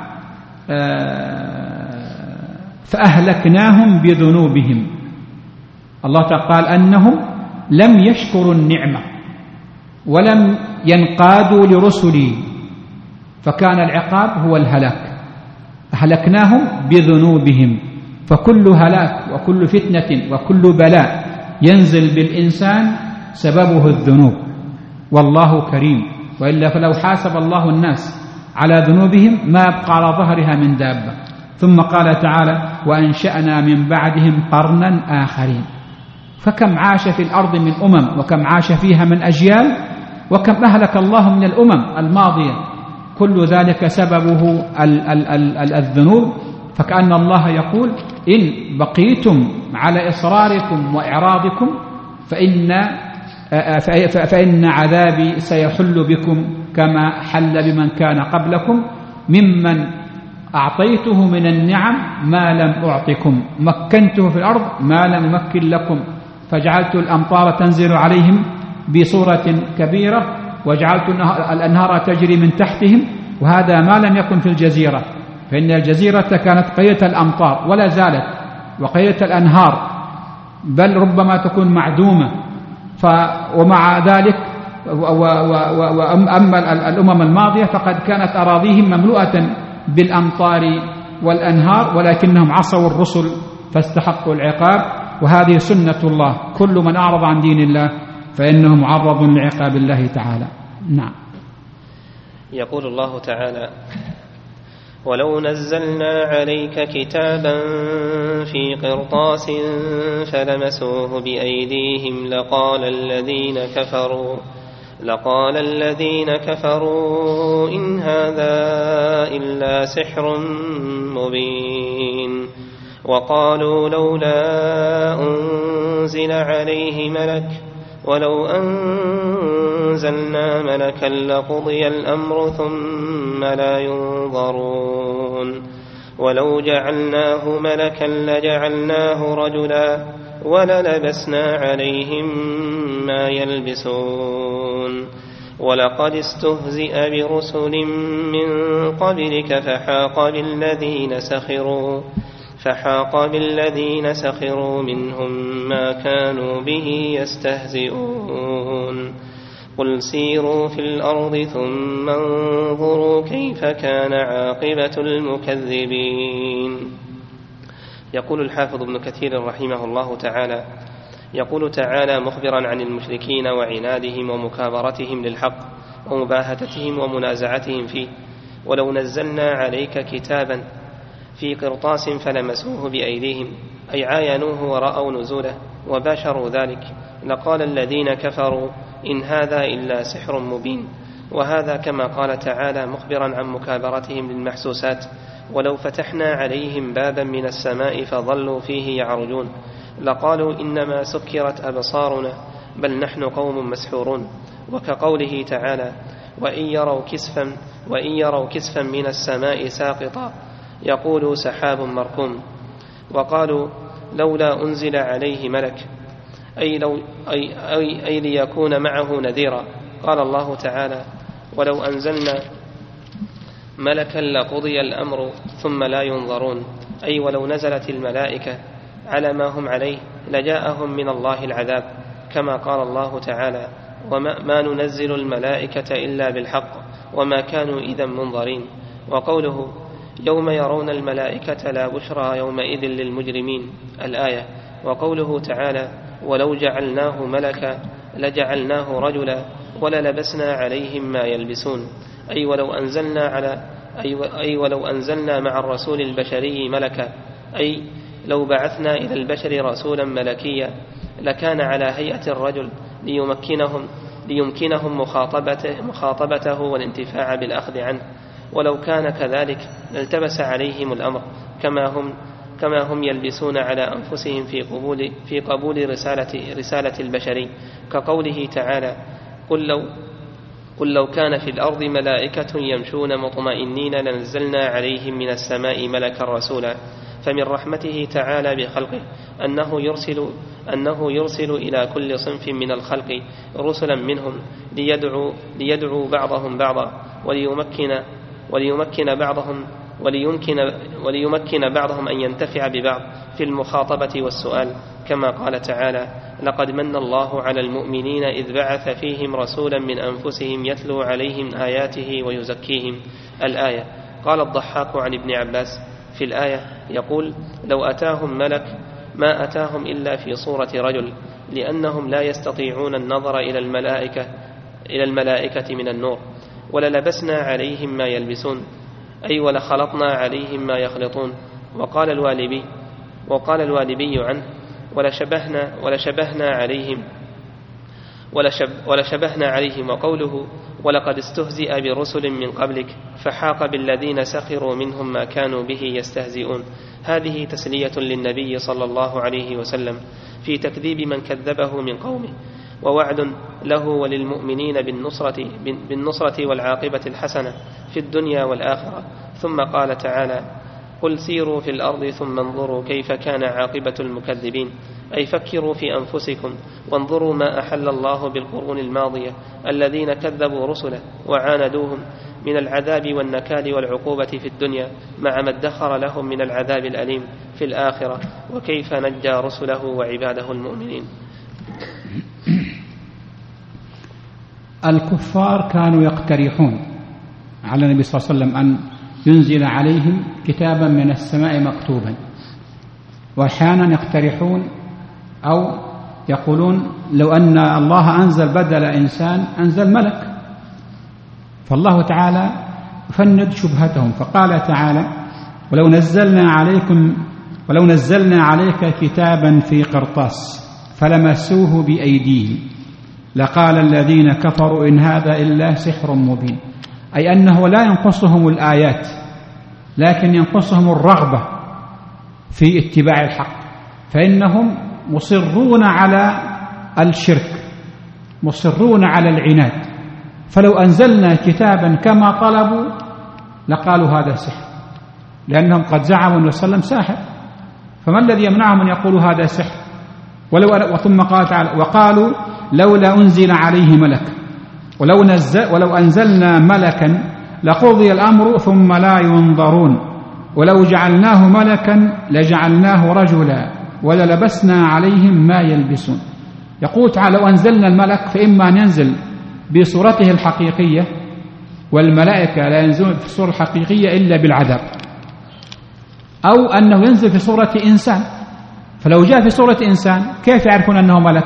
فأهلكناهم بذنوبهم. الله تعالى قال أنهم لم يشكروا النعمة ولم ينقادوا لرسلي، فكان العقاب هو الهلاك. أهلكناهم بذنوبهم، فكل هلاك وكل فتنة وكل بلاء ينزل بالإنسان سببه الذنوب، والله كريم، وإلا فلو حاسب الله الناس على ذنوبهم ما يبقى على ظهرها من دابة. ثم قال تعالى وأنشأنا من بعدهم قرنا آخرين. فكم عاش في الأرض من وكم عاش فيها من أجيال، وكم أهلك الله من الأمم الماضية، كل ذلك سببه الذنوب. فكأن الله يقول إن بقيتم على إصراركم وإعراضكم فإن عذابي سيحل بكم كما حل بمن كان قبلكم ممن أعطيته من النعم ما لم أعطكم، مكنته في الأرض ما لم أمكن لكم، فجعلت الأمطار تنزل عليهم بصورة كبيرة، وجعلت الأنهار تجري من تحتهم، وهذا ما لم يكن في الجزيرة، فإن الجزيرة كانت قليلة الأمطار ولا زالت، وقليلة الأنهار بل ربما تكون معدومة. ومع ذلك وأما الأمم الماضية فقد كانت أراضيهم مملوءة بالأمطار والأنهار، ولكنهم عصوا الرسل فاستحقوا العقاب. وهذه سنة الله، كل من أعرض عن دين الله فإنه معرض لعقاب الله تعالى. نعم. يقول الله تعالى: ولو نزلنا عليك كتابا في قرطاس فلمسوه بأيديهم لقال الذين كفروا إن هذا إلا سحر مبين. وقالوا لولا أنزل عليه ملك ولو أنزلنا ملكا لقضي الأمر ثم لا ينظرون ولو جعلناه ملكا لجعلناه رجلا وللبسنا عليهم ما يلبسون ولقد استهزئ برسل من قبلك فحاق بالذين سخروا منهم ما كانوا به يستهزئون قل سيروا في الأرض ثم انظروا كيف كان عاقبة المكذبين. يقول الحافظ ابن كثير رحمه الله تعالى: يقول تعالى مخبرا عن المشركين وعنادهم ومكابرتهم للحق ومباهتتهم ومنازعتهم فيه: ولو نزلنا عليك كتابا في قرطاس فلمسوه بأيديهم، أي عاينوه ورأوا نزوله وباشروا ذلك، لقال الذين كفروا إن هذا إلا سحر مبين. وهذا كما قال تعالى مخبرا عن مكابرتهم للمحسوسات: ولو فتحنا عليهم بابا من السماء فظلوا فيه يعرجون لقالوا إنما سكرت أبصارنا بل نحن قوم مسحورون. وكقوله تعالى: وإن يروا كسفا من السماء ساقطا يقولوا سحاب مركوم. وقالوا لولا أنزل عليه ملك، أي ليكون معه نذيرا. قال الله تعالى: ولو أنزلنا ملكا لقضي الأمر ثم لا ينظرون، أي ولو نزلت الملائكة على ما هم عليه لجاءهم من الله العذاب، كما قال الله تعالى: وما ننزل الملائكة إلا بالحق وما كانوا إذا منظرين. وقوله: يوم يرون الملائكة لا بشرى يومئذ للمجرمين، الآية. وقوله تعالى: ولو جعلناه ملكا لجعلناه رجلا وللبسنا عليهم ما يلبسون، أي ولو أنزلنا مع الرسول البشري ملكا، أي لو بعثنا إلى البشر رسولا ملكيا لكان على هيئة الرجل ليمكنهم مخاطبته والانتفاع بالأخذ عنه. ولو كان كذلك التبس عليهم الأمر كما هم يلبسون على أنفسهم في قبول رسالة البشري، كقوله تعالى: قل لو كان في الأرض ملائكة يمشون مطمئنين لنزلنا عليهم من السماء ملكا رسولا. فمن رحمته تعالى بخلقه أنه يرسل إلى كل صنف من الخلق رسلا منهم ليدعو بعضهم بعضا وليمكن بعضهم أن ينتفع ببعض في المخاطبة والسؤال، كما قال تعالى: لقد من الله على المؤمنين إذ بعث فيهم رسولا من أنفسهم يتلو عليهم آياته ويزكيهم، الآية. قال الضحاك عن ابن عباس في الآية يقول: لو أتاهم ملك ما أتاهم إلا في صورة رجل، لأنهم لا يستطيعون النظر إلى الملائكة من النور. وللبسنا عليهم ما يلبسون، أي ولخلطنا عليهم ما يخلطون. وقال الوالبي عنه: ولشبهنا عليهم. وقوله: ولقد استهزئ برسل من قبلك فحاق بالذين سخروا منهم ما كانوا به يستهزئون، هذه تسلية للنبي صلى الله عليه وسلم في تكذيب من كذبه من قومه، ووعد له وللمؤمنين بالنصرة والعاقبة الحسنة في الدنيا والآخرة. ثم قال تعالى: قل سيروا في الأرض ثم انظروا كيف كان عاقبة المكذبين، أي فكروا في أنفسكم وانظروا ما أحل الله بالقرون الماضية الذين كذبوا رسله وعاندوهم من العذاب والنكال والعقوبة في الدنيا، مع ما ادخر لهم من العذاب الأليم في الآخرة، وكيف نجى رسله وعباده المؤمنين. الكفار كانوا يقترحون على النبي صلى الله عليه وسلم أن ينزل عليهم كتابا من السماء مكتوبا، وأحيانا يقترحون أو يقولون لو أن الله أنزل بدل إنسان أنزل ملك. فالله تعالى فند شبهتهم، فقال تعالى: ولو نزلنا عليك كتابا في قرطاس فلمسوه بأيديهم لقال الذين كفروا إن هذا إلا سحر مبين. أي أنه لا ينقصهم الآيات، لكن ينقصهم الرغبة في اتباع الحق، فإنهم مصرون على الشرك، مصرون على العناد. فلو أنزلنا كتابا كما طلبوا لقالوا هذا سحر، لأنهم قد زعموا أنه صلى الله عليه وسلم ساحر، فما الذي يمنعهم أن يقولوا هذا سحر؟ ثم قال تعالى: وقالوا لولا أنزل عليه ملك ولو أنزلنا ملكا لقضي الأمر ثم لا ينظرون ولو جعلناه ملكا لجعلناه رجلا وللبسنا عليهم ما يلبسون. يقول تعالى: لو أنزلنا الملك فإما أن ينزل بصورته الحقيقية، والملائكة لا ينزلون في الصورة الحقيقية إلا بالعذاب، أو أنه ينزل في صورة إنسان. فلو جاء في صورة إنسان كيف يعرفون أنه ملك؟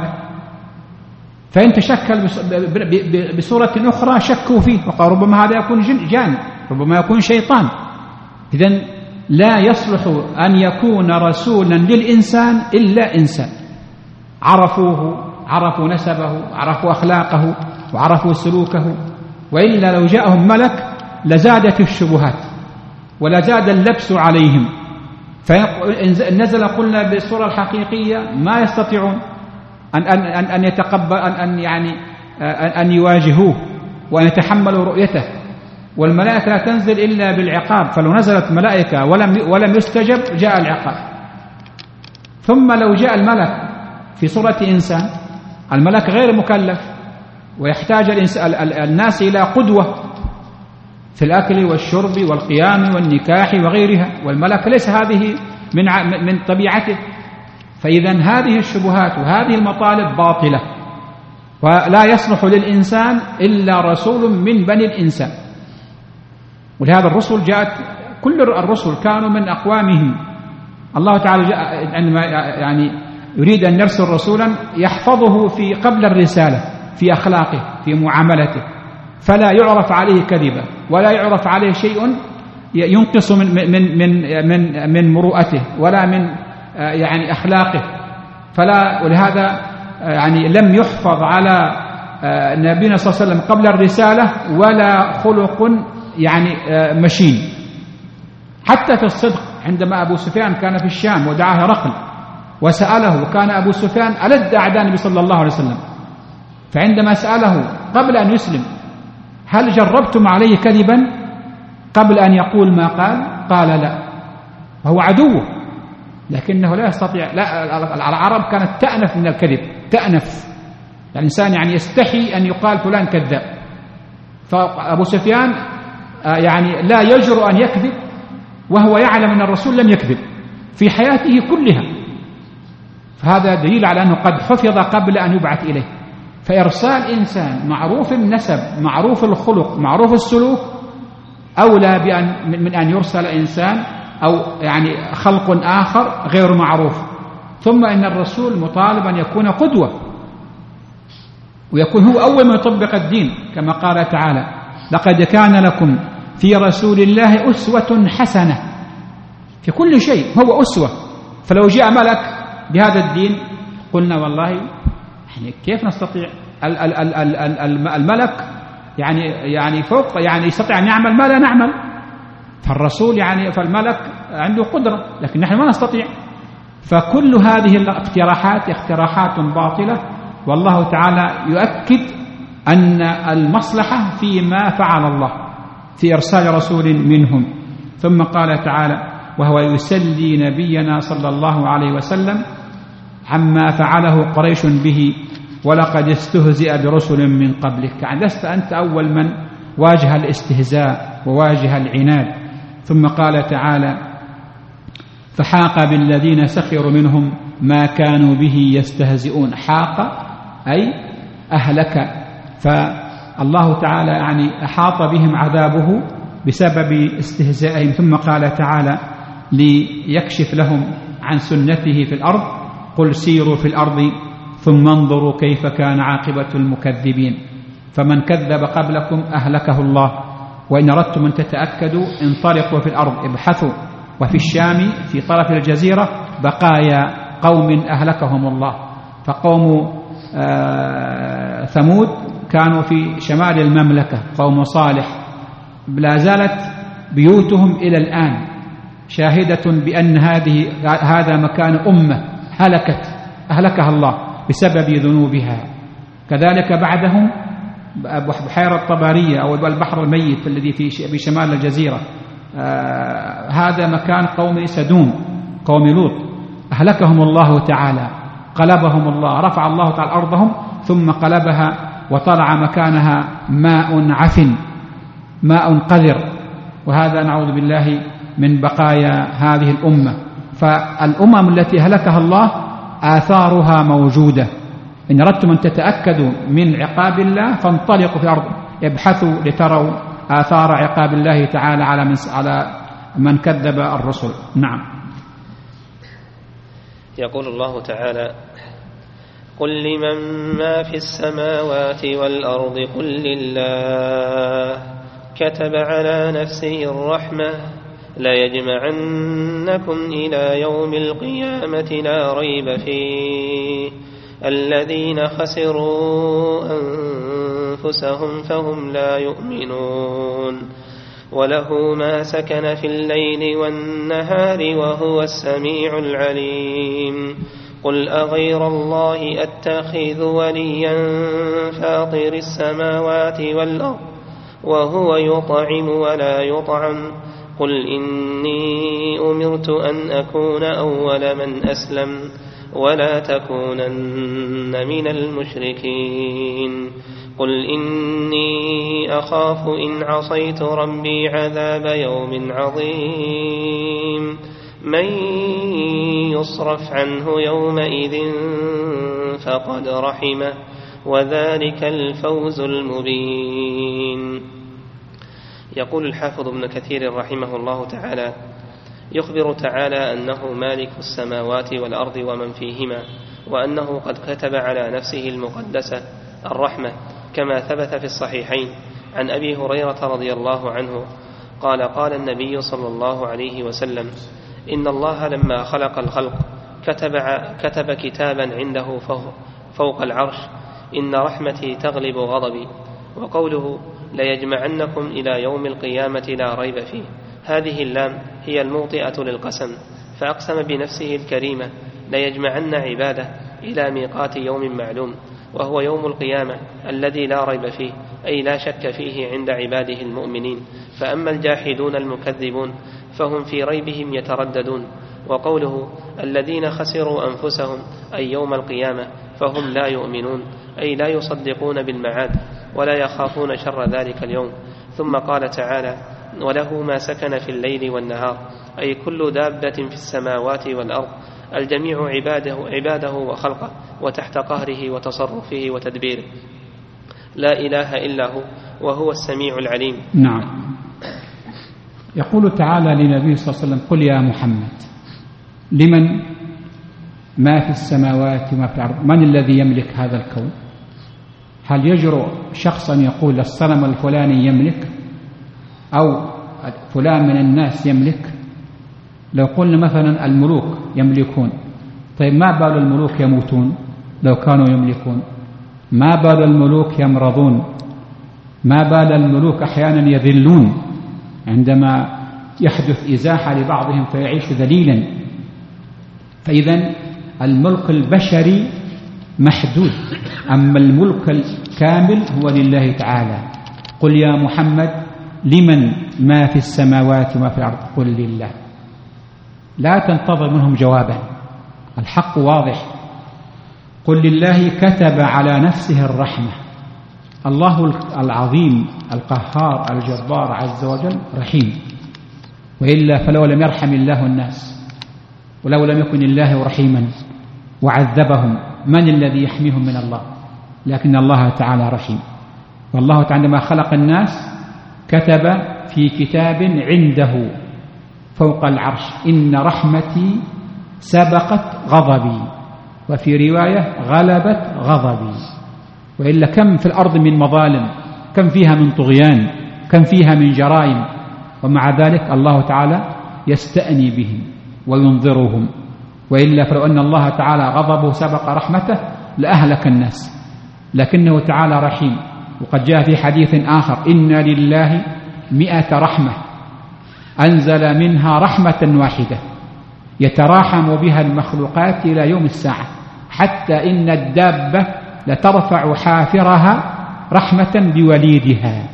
فإن تشكل بصورة أخرى شكوا فيه وقال ربما هذا يكون جان، ربما يكون شيطان. إذن لا يصلح أن يكون رسولا للإنسان إلا إنسان عرفوه، عرفوا نسبه، عرفوا أخلاقه، وعرفوا سلوكه. وإلا لو جاءهم ملك لزادت الشبهات ولزاد اللبس عليهم، فنزل قلنا بالصورة الحقيقية ما يستطيعون أن يتقبل أن يواجهوه وأن يتحملوا رؤيته. والملائكة لا تنزل إلا بالعقاب، فلو نزلت ملائكة ولم يستجب جاء العقاب. ثم لو جاء الملك في صورة إنسان، الملك غير مكلف ويحتاج الناس إلى قدوة في الأكل والشرب والقيام والنكاح وغيرها، والملك ليس هذه من طبيعته. فإذا هذه الشبهات وهذه المطالب باطلة، ولا يصلح للإنسان إلا رسول من بني الإنسان. ولهذا الرسل جاءت، كل الرسل كانوا من أقوامهم. الله تعالى عندما يريد أن يرسل رسولا يحفظه في قبل الرسالة في أخلاقه في معاملته، فلا يعرف عليه كذبة ولا يعرف عليه شيء ينقص من مروءته ولا من أخلاقه. ولهذا لم يحفظ على نبينا صلى الله عليه وسلم قبل الرسالة ولا خلق مشين. حتى في الصدق، عندما أبو سفيان كان في الشام ودعاه هرقل وسأله، وكان أبو سفيان ألد أعداء النبي صلى الله عليه وسلم، فعندما سأله قبل أن يسلم: هل جربتم عليه كذبا قبل أن يقول ما قال لا، وهو عدوه، لكنه لا يستطيع. لا، العرب كانت تأنف من الكذب، تأنف الإنسان يستحي أن يقال فلان كذاب. فأبو سفيان لا يجرؤ أن يكذب وهو يعلم أن الرسول لم يكذب في حياته كلها. فهذا دليل على أنه قد حفظ قبل أن يبعث إليه. فإرسال إنسان معروف النسب، معروف الخلق، معروف السلوك، أولى من أن يرسل إنسان أو خلق آخر غير معروف. ثم إن الرسول مطالب أن يكون قدوة، ويكون هو أول من يطبق الدين، كما قال تعالى: لقد كان لكم في رسول الله أسوة حسنة. في كل شيء هو أسوة. فلو جاء ملك بهذا الدين قلنا والله كيف نستطيع؟ الملك فوق يستطيع أن يعمل ما لا نعمل. فالرسول فالملك عنده قدرة، لكن نحن ما نستطيع. فكل هذه الاقتراحات اقتراحات باطلة، والله تعالى يؤكد أن المصلحة فيما فعل الله في إرسال رسول منهم. ثم قال تعالى: وهو يسلي نبينا صلى الله عليه وسلم عما فعله قريش به ولقد استهزئ برسل من قبلك. لست أنت أول من واجه الاستهزاء وواجه العناد. ثم قال تعالى: فحاق بالذين سخروا منهم ما كانوا به يستهزئون. حاق أي أهلك. فالله تعالى أحاط بهم عذابه بسبب استهزائهم. ثم قال تعالى ليكشف لهم عن سنته في الأرض: قل سيروا في الأرض ثم انظروا كيف كان عاقبة المكذبين فمن كذب قبلكم أهلكه الله وإن أردتم أن تتأكدوا انطلقوا في الأرض ابحثوا. وفي الشام في طرف الجزيرة بقايا قوم أهلكهم الله، فقوم ثمود كانوا في شمال المملكة، قوم صالح لا زالت بيوتهم إلى الآن شاهدة بأن هذا مكان أمة أهلكها الله بسبب ذنوبها. كذلك بعدهم بحيرة طبرية أو البحر الميت الذي في شمال الجزيرة، هذا مكان قوم سدوم قوم لوط، أهلكهم الله تعالى، قلبهم الله، رفع الله تعالى أرضهم ثم قلبها وطلع مكانها ماء عفن، ماء قذر. وهذا نعوذ بالله من بقايا هذه الأمة. فالأمم التي هلكها الله آثارها موجودة. إن أردتم أن تتأكدوا من عقاب الله فانطلقوا في الأرض ابحثوا لتروا آثار عقاب الله تعالى على من كذب الرسل. نعم. يقول الله تعالى: قل لمن ما في السماوات والأرض قل لله كتب على نفسه الرحمة ليجمعنكم إلى يوم القيامة لا ريب فيه الذين خسروا أنفسهم فهم لا يؤمنون وله ما سكن في الليل والنهار وهو السميع العليم قل أغير الله أتخذ وليا فاطر السماوات والأرض وهو يطعم ولا يطعم قل إني أمرت أن أكون أول من أسلم ولا تكونن من المشركين قل إني أخاف إن عصيت ربي عذاب يوم عظيم من يصرف عنه يومئذ فقد رحمه وذلك الفوز المبين. يقول الحافظ ابن كثير رحمه الله تعالى: يخبر تعالى أنه مالك السماوات والأرض ومن فيهما، وأنه قد كتب على نفسه المقدسة الرحمة كما ثبت في الصحيحين عن أبي هريرة رضي الله عنه قال: قال النبي صلى الله عليه وسلم: إن الله لما خلق الخلق كتب كتابا عنده فوق العرش إن رحمتي تغلب غضبي. وقوله ليجمعنكم إلى يوم القيامة لا ريب فيه، هذه اللام هي الموطئة للقسم، فأقسم بنفسه الكريمة ليجمعن عباده إلى ميقات يوم معلوم وهو يوم القيامة الذي لا ريب فيه، أي لا شك فيه عند عباده المؤمنين. فأما الجاحدون المكذبون فهم في ريبهم يترددون. وقوله الذين خسروا أنفسهم أي يوم القيامة فهم لا يؤمنون، أي لا يصدقون بالمعاد ولا يخافون شر ذلك اليوم. ثم قال تعالى: وله ما سكن في الليل والنهار، أي كل دابة في السماوات والأرض، الجميع عباده وخلقه وتحت قهره وتصرفه وتدبيره، لا إله إلا هو وهو السميع العليم. نعم. يقول تعالى لنبيه صلى الله عليه وسلم: قل يا محمد لمن ما في السماوات وما في الأرض، من الذي يملك هذا الكون؟ هل يجرؤ شخصا يقول الصنم الفلاني يملك أو فلان من الناس يملك؟ لو قلنا مثلا الملوك يملكون، طيب ما بال الملوك يموتون لو كانوا يملكون؟ ما بال الملوك يمرضون؟ ما بال الملوك أحيانا يذلون عندما يحدث إزاحة لبعضهم فيعيش ذليلا؟ فإذا الملك البشري محدود، أما الملك الكامل هو لله تعالى. قل يا محمد لمن ما في السماوات وما في الأرض قل لله. لا تنتظر منهم جوابا، الحق واضح. قل لله كتب على نفسه الرحمة. الله العظيم القهار الجبار عز وجل رحيم، وإلا فلو لم يرحم الله الناس ولو لم يكن الله رحيما وعذبهم من الذي يحميهم من الله؟ لكن الله تعالى رحيم. والله تعالى عندما خلق الناس كتب في كتاب عنده فوق العرش: إن رحمتي سبقت غضبي. وفي رواية غلبت غضبي. وإلا كم في الأرض من مظالم، كم فيها من طغيان، كم فيها من جرائم، ومع ذلك الله تعالى يستأني بهم وينظرهم. وإلا فلو أن الله تعالى غضبه سبق رحمته لأهلك الناس، لكنه تعالى رحيم. وقد جاء في حديث آخر: إن لله 100 رحمة أنزل منها رحمة واحدة يتراحم بها المخلوقات إلى يوم الساعة، حتى إن الدابة لترفع حافرها رحمة بوليدها.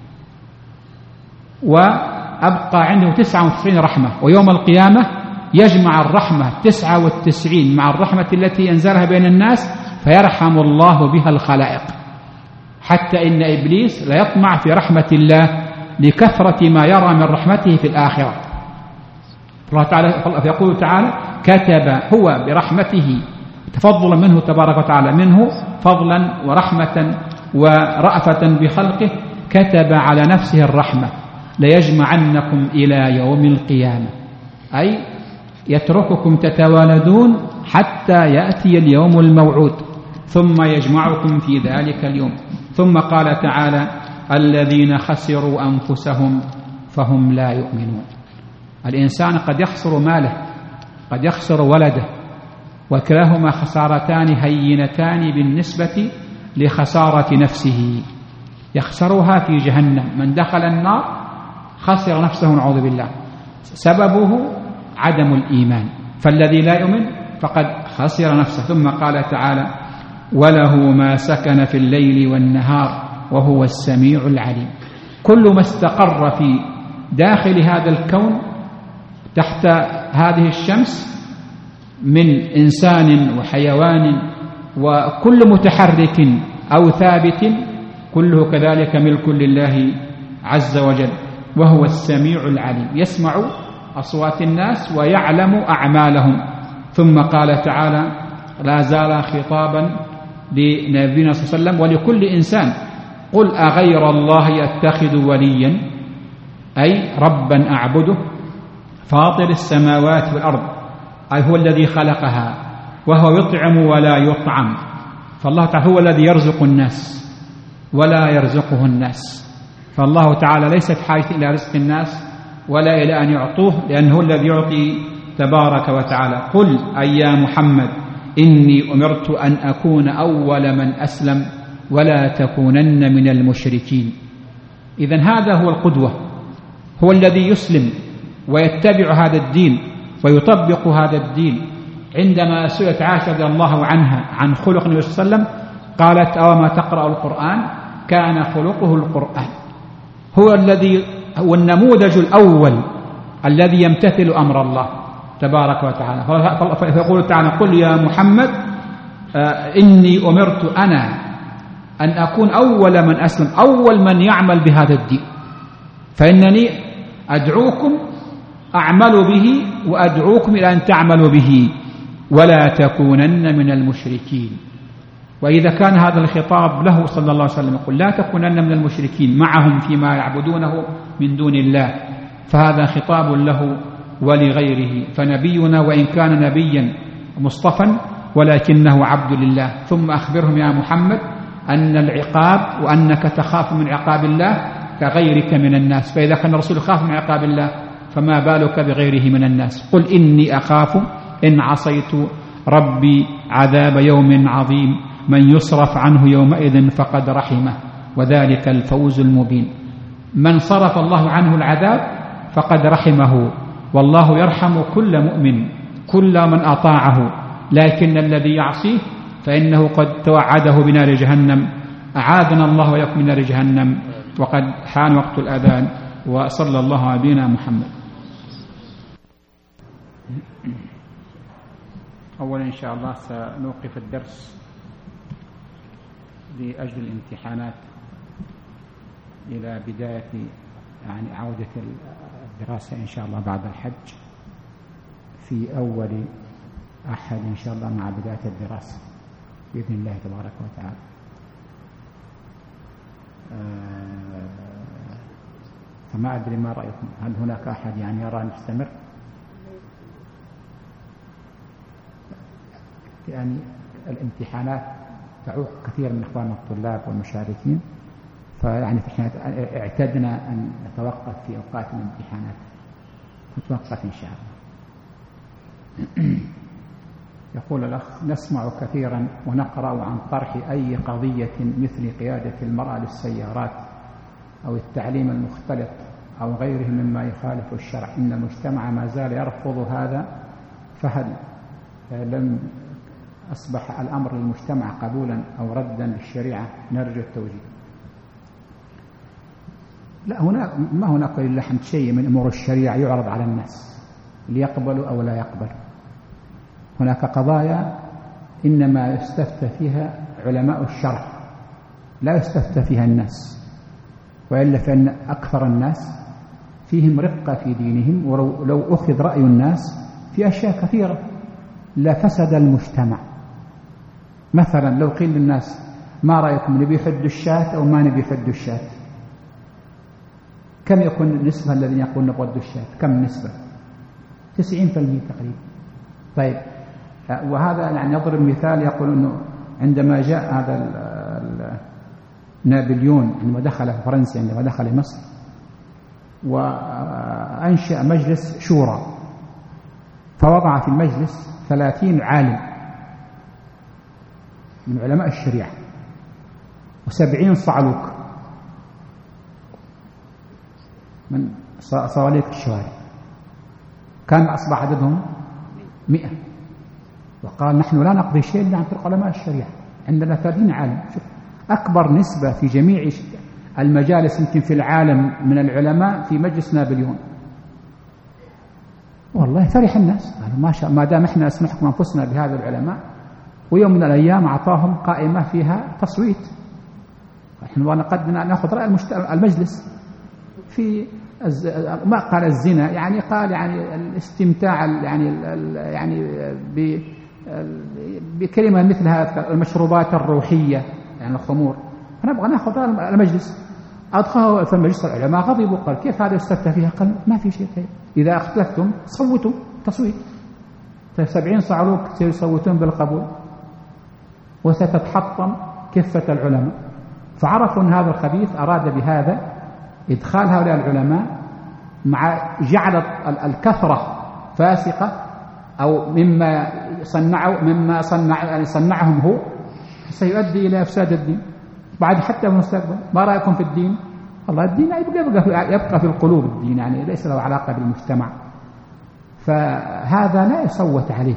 وأبقى عنده 99 رحمة، ويوم القيامة يجمع الرحمة 99 مع الرحمة التي أنزلها بين الناس، فيرحم الله بها الخلائق، حتى إن إبليس لا يطمع في رحمة الله لكثرة ما يرى من رحمته في الآخرة. فيقول تعالى: كتب هو برحمته، تفضلا منه تبارك وتعالى، منه فضلا ورحمة ورأفة بخلقه، كتب على نفسه الرحمة ليجمعنكم إلى يوم القيامة، أي يترككم تتوالدون حتى يأتي اليوم الموعود، ثم يجمعكم في ذلك اليوم. ثم قال تعالى: الذين خسروا أنفسهم فهم لا يؤمنون. الإنسان قد يخسر ماله، قد يخسر ولده، وكلاهما خسارتان هينتان بالنسبة لخسارة نفسه، يخسرها في جهنم. من دخل النار خسر نفسه نعوذ بالله، سببه عدم الإيمان، فالذي لا يؤمن فقد خسر نفسه. ثم قال تعالى: وله ما سكن في الليل والنهار وهو السميع العليم. كل ما استقر في داخل هذا الكون تحت هذه الشمس من إنسان وحيوان وكل متحرك أو ثابت، كله كذلك ملك لله عز وجل، وهو السميع العليم، يسمع أصوات الناس ويعلم أعمالهم. ثم قال تعالى: لا زال خطابا لنبينا صلى الله عليه وسلم ولكل إنسان: قل أغير الله يتخذ وليا، أي ربا أعبده، فاطر السماوات والأرض، أي هو الذي خلقها، وهو يطعم ولا يطعم. فالله تعالى هو الذي يرزق الناس ولا يرزقه الناس، فالله تعالى ليس بحاجة إلى رزق الناس ولا إلى أن يعطوه، لأنه هو الذي يعطي تبارك وتعالى. قل أي يا محمد إني أمرت أن أكون أول من أسلم ولا تكونن من المشركين. إذن هذا هو القدوة، هو الذي يسلم ويتبع هذا الدين ويطبق هذا الدين. عندما سئلت عائشة رضي الله عنها عن خلق النبي صلى الله عليه وسلم قالت: أوما تقرأ القرآن؟ كان خلقه القرآن. هو النموذج الأول الذي يمتثل أمر الله تبارك وتعالى. فيقول تعالى: قل يا محمد إني أمرت أنا أن أكون أول من أسلم، أول من يعمل بهذا الدين، فإنني أدعوكم أعمل به وأدعوكم إلى أن تعملوا به ولا تكونن من المشركين. وإذا كان هذا الخطاب له صلى الله عليه وسلم يقول: لا تكونن من المشركين معهم فيما يعبدونه من دون الله، فهذا خطاب له ولغيره. فنبينا وإن كان نبيا مصطفى ولكنه عبد لله. ثم أخبرهم يا محمد أن العقاب وأنك تخاف من عقاب الله كغيرك من الناس، فإذا كان الرسول يخاف من عقاب الله فما بالك بغيره من الناس. قل إني أخاف إن عصيت ربي عذاب يوم عظيم، من يصرف عنه يومئذ فقد رحمه وذلك الفوز المبين. من صرف الله عنه العذاب فقد رحمه، والله يرحم كل مؤمن كل من أطاعه، لكن الذي يعصيه فإنه قد توعده بنار جهنم. أعاذنا الله وإياكم من نار جهنم. وقد حان وقت الأذان، وصلى الله على نبينا محمد. أولا إن شاء الله سنوقف الدرس لأجل الامتحانات إلى بداية عودة الدراسة إن شاء الله بعد الحج في أول أحد إن شاء الله مع بداية الدراسة بإذن الله تبارك وتعالى. فما أدري ما رأيكم، هل هناك أحد يرى نستمر؟ يعني الامتحانات تعوق كثير من إخواننا الطلاب والمشاركين، فيعني احنا اعتدنا أن نتوقف في أوقات الامتحانات، نتوقف إن شاء الله. يقول الأخ: نسمع كثيرا ونقرأ عن طرح أي قضية مثل قيادة المرأة للسيارات أو التعليم المختلط أو غيره مما يخالف الشرع، إن المجتمع ما زال يرفض هذا، فهل لم أصبح الأمر للمجتمع قبولا أو ردا للشريعة؟ نرجو التوجيه. لا، ما هناك إلا حمد شيء من أمور الشريعة يعرض على الناس ليقبلوا أو لا يقبلوا. هناك قضايا إنما يستفتى فيها علماء الشرع، لا يستفتى فيها الناس، وإلا فإن أكثر الناس فيهم رقة في دينهم، ولو أخذ رأي الناس في أشياء كثيرة لفسد المجتمع. مثلا لو قيل للناس: ما رأيكم، نبي يحد الشاة أو ما نبي يحد الشاة؟ كم يكون النسبة الذين يقولون نبغى الشاة؟ كم النسبة؟ 90% تقريبا. طيب، وهذا يعني يضرب مثال، يقول أنه عندما جاء هذا نابليون عندما دخل فرنسا، عندما دخل مصر وأنشأ مجلس شورى، فوضع في المجلس 30 عالم من علماء الشريعة و70 صعلوك من صواليك الشوارع، كان أصبح عددهم 100. وقال: نحن لا نقضي شيء إلا عن طريق علماء الشريعة، عندنا 30 عالم. شوف، أكبر نسبة في جميع المجالس يمكن في العالم من العلماء في مجلس نابليون. والله فرح الناس، قالوا ما دام احنا نحكم أنفسنا بهذا العلماء. ويوم من الأيام أعطاهم قائمة فيها تصويت، نحن قد نأخذ رأي المجلس في ما قال الزنا، يعني قال يعني الاستمتاع يعني بكلمة مثل هذا، المشروبات الروحية يعني الخمور، فنبغى نأخذ رأي المجلس. أدخلوا في مجلس العلماء غضبوا، قال: كيف هذا يستفتى فيها؟ قال: ما في شيء، إذا اختلفتم صوتوا تصويت. 70 صعلوك سيصوتون بالقبول، وستتحطم كفة العلماء. فعرفوا أن هذا الخبيث أراد بهذا إدخال هؤلاء العلماء مع جعل الكثرة فاسقة، أو مما صنعهم هو سيؤدي إلى إفساد الدين بعد حتى في المستقبل. ما رأيكم في الدين؟ والله الدين يبقى في القلوب، الدين يعني ليس له علاقة بالمجتمع. فهذا لا يصوت عليه،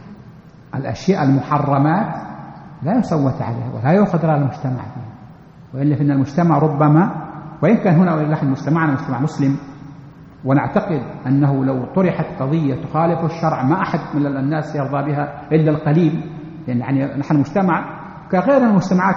الأشياء المحرمات لا يصوت عليها ولا يؤخذ رأي المجتمع فيها، وإلا فإن المجتمع ربما، وإن كان هنا ولله مجتمعنا مجتمع مسلم، ونعتقد أنه لو طرحت قضية تخالف الشرع ما أحد من الناس يرضى بها إلا القليل، يعني نحن مجتمع كغير المجتمعات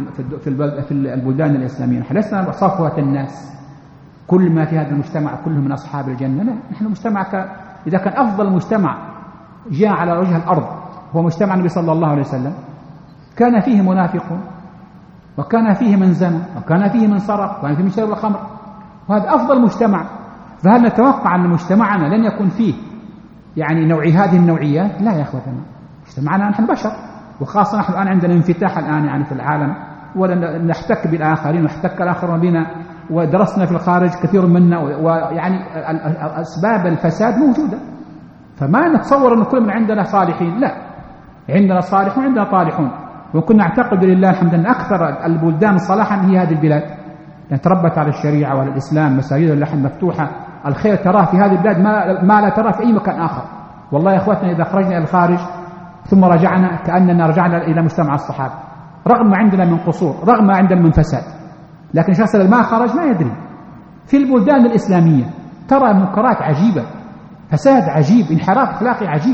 في البلدان الإسلامية، نحن لسنا صفوة الناس كل ما في هذا المجتمع كلهم من أصحاب الجنة، لا، نحن مجتمع إذا كان أفضل مجتمع جاء على وجه الأرض هو مجتمع النبي صلى الله عليه وسلم، كان فيه منافقون، وكان فيه من زنى، وكان فيه من سرق، وكان فيه من شرب الخمر، وهذا أفضل مجتمع. فهل نتوقع أن مجتمعنا لن يكون فيه يعني هذه النوعيات؟ لا يا أخوتنا، مجتمعنا نحن بشر، وخاصة نحن الآن عندنا انفتاح الآن يعني في العالم، ولا نحتك بالآخرين ونحتك الآخرون بنا، ودرسنا في الخارج كثير منا، ويعني أسباب الفساد موجودة. فما نتصور أن كل من عندنا صالحين، لا، عندنا صالحون وعندنا طالحون، وكنا نعتقد لله الحمد أن أكثر البلدان صلاحا هي هذه البلاد، لأن تربت على الشريعة وعلى الإسلام، مساجد اللحم مفتوحة، الخير تراه في هذه البلاد ما لا تراه في أي مكان آخر. والله يا أخواتنا إذا خرجنا إلى الخارج ثم رجعنا كأننا رجعنا إلى مجتمع الصحابة، رغم ما عندنا من قصور، رغم ما عندنا من فساد، لكن شخص ما خرج ما يدري. في البلدان الإسلامية ترى منكرات عجيبة، فساد عجيب، انحراف أخلاقي عجيب،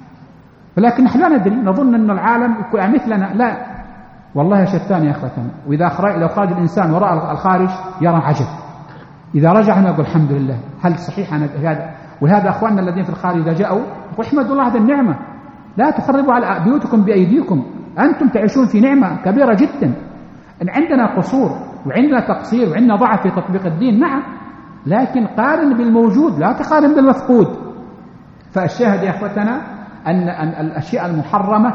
ولكن نحن لا ندري، نظن أن العالم مثلنا. لا والله يا شتان يا أخوتنا. وإذا لو خرج الإنسان وراء الخارج يرى عجب، إذا رجع هنا يقول الحمد لله، هل صحيح أنا هذا؟ وهذا أخواننا الذين في الخارج إذا جاءوا واحمدوا الله هذه النعمة، لا تخربوا على بيوتكم بأيديكم، أنتم تعيشون في نعمة كبيرة جدا. إن عندنا قصور وعندنا تقصير وعندنا ضعف في تطبيق الدين، نعم، لكن قارن بالموجود لا تقارن بالمفقود. فالشاهد يا أخوتنا أن الأشياء المحرمة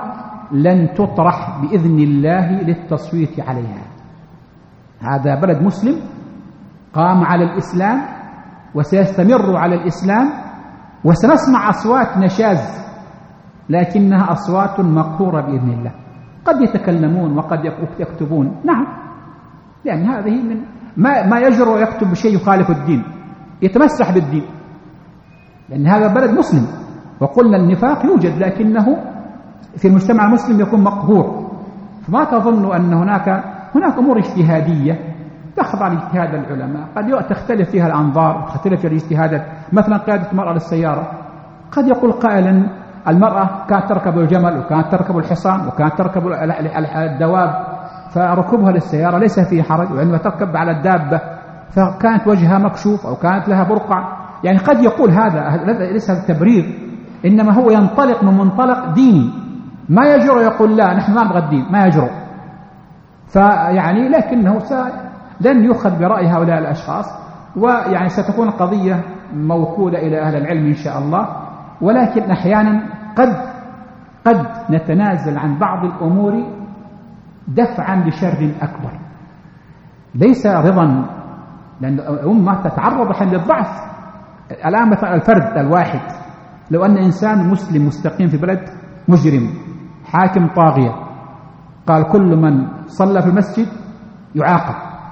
لن تطرح بإذن الله للتصويت عليها. هذا بلد مسلم قام على الإسلام وسيستمر على الإسلام، وسنسمع أصوات نشاز لكنها أصوات مقهورة بإذن الله. قد يتكلمون وقد يكتبون، نعم، لأن هذه من ما يجرؤ ويكتب بشيء يخالف الدين، يتمسح بالدين، لأن هذا بلد مسلم. وقلنا النفاق يوجد لكنه في المجتمع المسلم يكون مقهور. فما تظن أن هناك أمور اجتهادية تخضع لاجتهاد العلماء، قد تختلف فيها الأنظار، تختلف فيها الاجتهادات. مثلا قيادة المرأة للسيارة، قد يقول قائلا المرأة كانت تركب الجمل وكانت تركب الحصان وكانت تركب الدواب، فركوبها للسيارة ليس فيه حرج، وعندما تركب على الدابة فكانت وجهها مكشوف أو كانت لها برقع. يعني قد يقول هذا ليس تبرير، إنما هو ينطلق من منطلق ديني، ما يجرؤ يقول لا نحن ما نبغى الدين، ما يجرؤ. فيعني لكنه لن يؤخذ برأي هؤلاء الأشخاص، ويعني ستكون قضية موكولة إلى أهل العلم إن شاء الله. ولكن أحيانا قد نتنازل عن بعض الأمور دفعا لشر أكبر، ليس رضا، لأن الأمة تتعرض حين للضعف. الآن مثلا الفرد الواحد، لو أن إنسان مسلم مستقيم في بلد مجرم حاكم طاغية قال كل من صلى في المسجد يعاقب،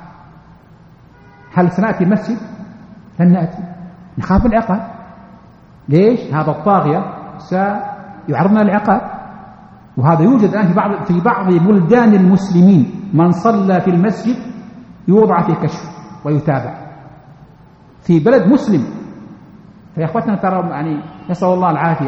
هل سنأتي المسجد؟ لن نأتي، نخاف العقاب. ليش؟ هذا الطاغية سيعرضنا العقاب. وهذا يوجد الآن في بعض بلدان المسلمين، من صلى في المسجد يوضع في كشف ويتابع في بلد مسلم. فيا أخوتنا ترى يعني نسأل الله العافية.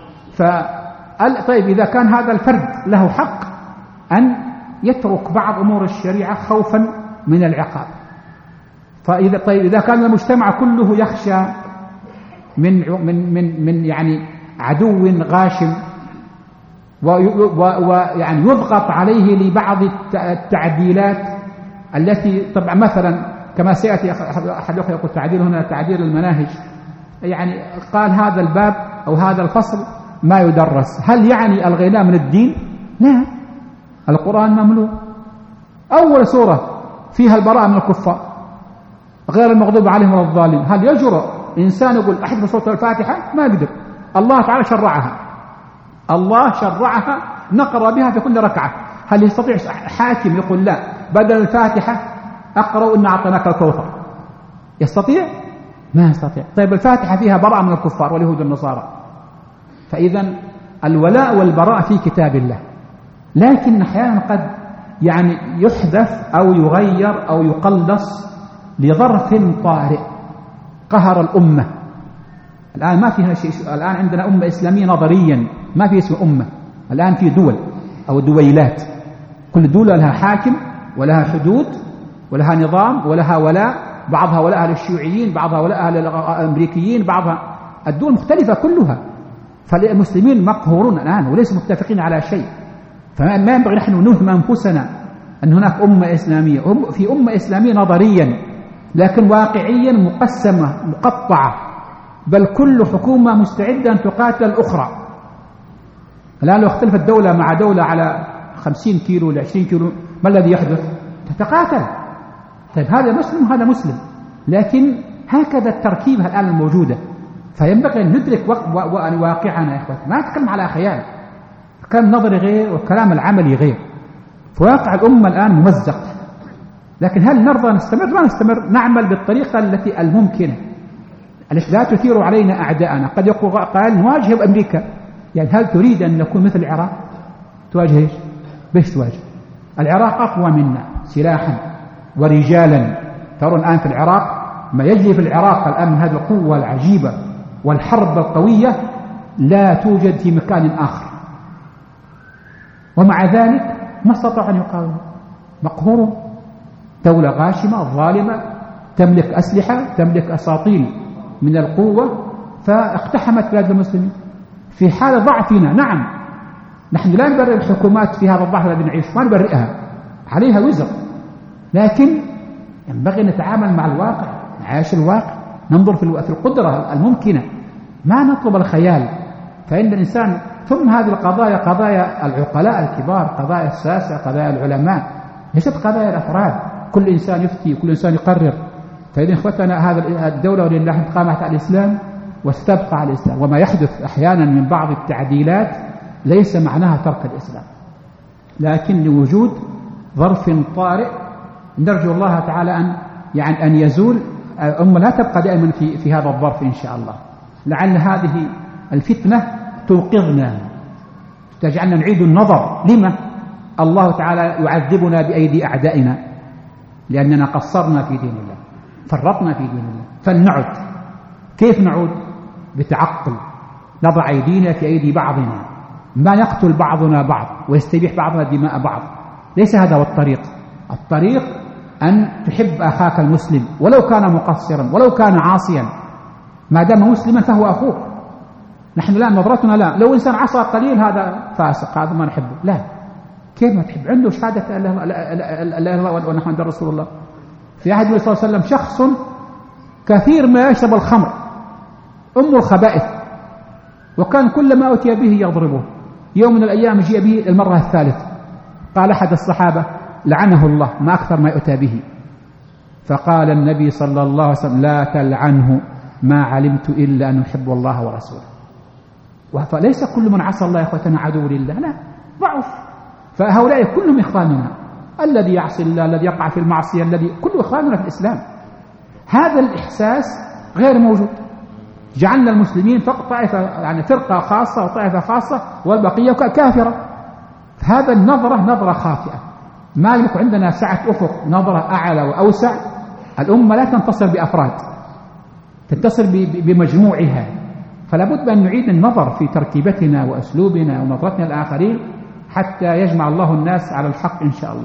طيب إذا كان هذا الفرد له حق أن يترك بعض أمور الشريعة خوفا من العقاب، طيب إذا كان المجتمع كله يخشى من يعني عدو غاشم ويعني يضغط عليه لبعض التعديلات التي طبعا مثلا كما سيأتي أحد يقول تعديل هنا تعديل المناهج، يعني قال هذا الباب أو هذا الفصل ما يدرس، هل يعني ألغيناه من الدين؟ لا، القرآن مملوء، أول سورة فيها البراءة من الكفار غير المغضوب عليهم ولا الضالين. هل يجرؤ إنسان يقول أحد سورة الفاتحة؟ ما يقدر. الله تعالى شرعها، الله شرعها نقرأ بها في كل ركعة. هل يستطيع حاكم يقول لا بدل الفاتحة أقرأ إن أعطيناك الكوثر؟ يستطيع؟ ما يستطيع. طيب الفاتحة فيها براءة من الكفار واليهود والنصارى. فإذا الولاء والبراء في كتاب الله، لكن أحيانا قد يعني يحدث أو يغير أو يقلص لظرف طارئ قهر الأمة. الآن ما فيها شيء، الآن عندنا أمة إسلامية نظريا، ما في اسم أمة. الآن في دول أو دويلات، كل دولة لها حاكم ولها حدود ولها نظام ولها ولاء، بعضها ولاء للشيوعيين، بعضها ولاء للأمريكيين، بعضها الدول مختلفة كلها. فالمسلمين مقهورون الآن وليس متفقين على شيء. فما ينبغي نحن نوهم أنفسنا أن هناك أمة إسلامية، في أمة إسلامية نظريا لكن واقعيا مقسمة مقطعة، بل كل حكومة مستعدة أن تقاتل الأخرى. الآن لو اختلفت دولة مع دولة على 50 كيلو ولا 20 كيلو ما الذي يحدث؟ تتقاتل. طيب هذا مسلم وهذا مسلم، لكن هكذا التركيبة الآن الموجودة. فينبغي أن ندرك واقعنا يا إخوة، ما نتكلم على خيال، الكلام النظري غير والكلام العملي غير. فواقع الأمة الآن ممزق، لكن هل نرضى نستمر؟ ما نستمر، نعمل بالطريقة التي الممكنة التي لا تثير علينا أعداءنا. قد يقول قال نواجه بأمريكا، يعني هل تريد أن نكون مثل العراق؟ تواجه إيش؟ بيش تواجه؟ العراق أقوى منا سلاحا ورجالا. ترون الآن في العراق ما يجري في العراق الآن من هذه القوة العجيبة والحرب القوية لا توجد في مكان آخر، ومع ذلك ما استطاع أن يقاوم، مقهور. دولة غاشمة ظالمة تملك أسلحة، تملك أساطيل من القوة، فاقتحمت بلاد المسلمين في حال ضعفنا. نعم نحن لا نبرئ الحكومات في هذا الضعف الذي نعيش، ما نبرئها، عليها وزر، لكن ينبغي نتعامل مع الواقع، نعيش الواقع، ننظر في القدرة الممكنة، ما نطلب الخيال. فإن الإنسان ثم هذه القضايا قضايا العقلاء الكبار، قضايا الساسة، قضايا العلماء، ليست قضايا الأفراد. كل إنسان يفتي وكل إنسان يقرر. فإذا إخوتنا هذا الدولة ولله قامت على الإسلام واستبقى على الإسلام، وما يحدث أحيانا من بعض التعديلات ليس معناها ترك الإسلام، لكن لوجود ظرف طارئ نرجو الله تعالى أن يزول. لا تبقى دائما في هذا الظرف إن شاء الله. لعل هذه الفتنة توقظنا، تجعلنا نعيد النظر. لما الله تعالى يعذبنا بأيدي أعدائنا؟ لأننا قصرنا في دين الله، فرطنا في دين الله. فلنعد. كيف نعود؟ بتعقل، نضع أيدينا في أيدي بعضنا، ما يقتل بعضنا بعض ويستبيح بعضنا دماء بعض. ليس هذا هو الطريق. الطريق أن تحب أخاك المسلم ولو كان مقصرا ولو كان عاصيا، ما دام مسلما فهو أخوك. نحن لا نظرتنا لا، لو إنسان عصى قليل هذا فاسق، هذا ما نحبه. لا، كيف ما تحب؟ عنده شهادة الله ونحن رسول الله. في عهد النبي صلى الله عليه وسلم شخص كثير ما يشرب الخمر، أم الخبائث، وكان كل ما أتي به يضربه. يوم من الأيام جاء به المرة الثالثة، قال أحد الصحابة لعنه الله ما أكثر ما يؤتى به. فقال النبي صلى الله عليه وسلم لا تلعنه ما علمت إلا أن يحب الله ورسوله. فليس كل من عصى الله يا أخوتنا عدو لله، لا، ضعف. فهؤلاء كلهم إخواننا، الذي يعصي الله، الذي يقع في المعصية، الذي كله إخواننا في الإسلام. هذا الإحساس غير موجود. جعلنا المسلمين فقط طائفة، يعني فرقة خاصة وطائفة خاصة والبقية كافرة. هذا النظرة نظرة خاطئة. ما يكون عندنا سعة أفق، نظرة أعلى وأوسع. الأمة لا تنتصر بأفراد، تنتصر بمجموعها. فلا بد أن نعيد النظر في تركيبتنا وأسلوبنا ونظرتنا للآخرين حتى يجمع الله الناس على الحق إن شاء الله.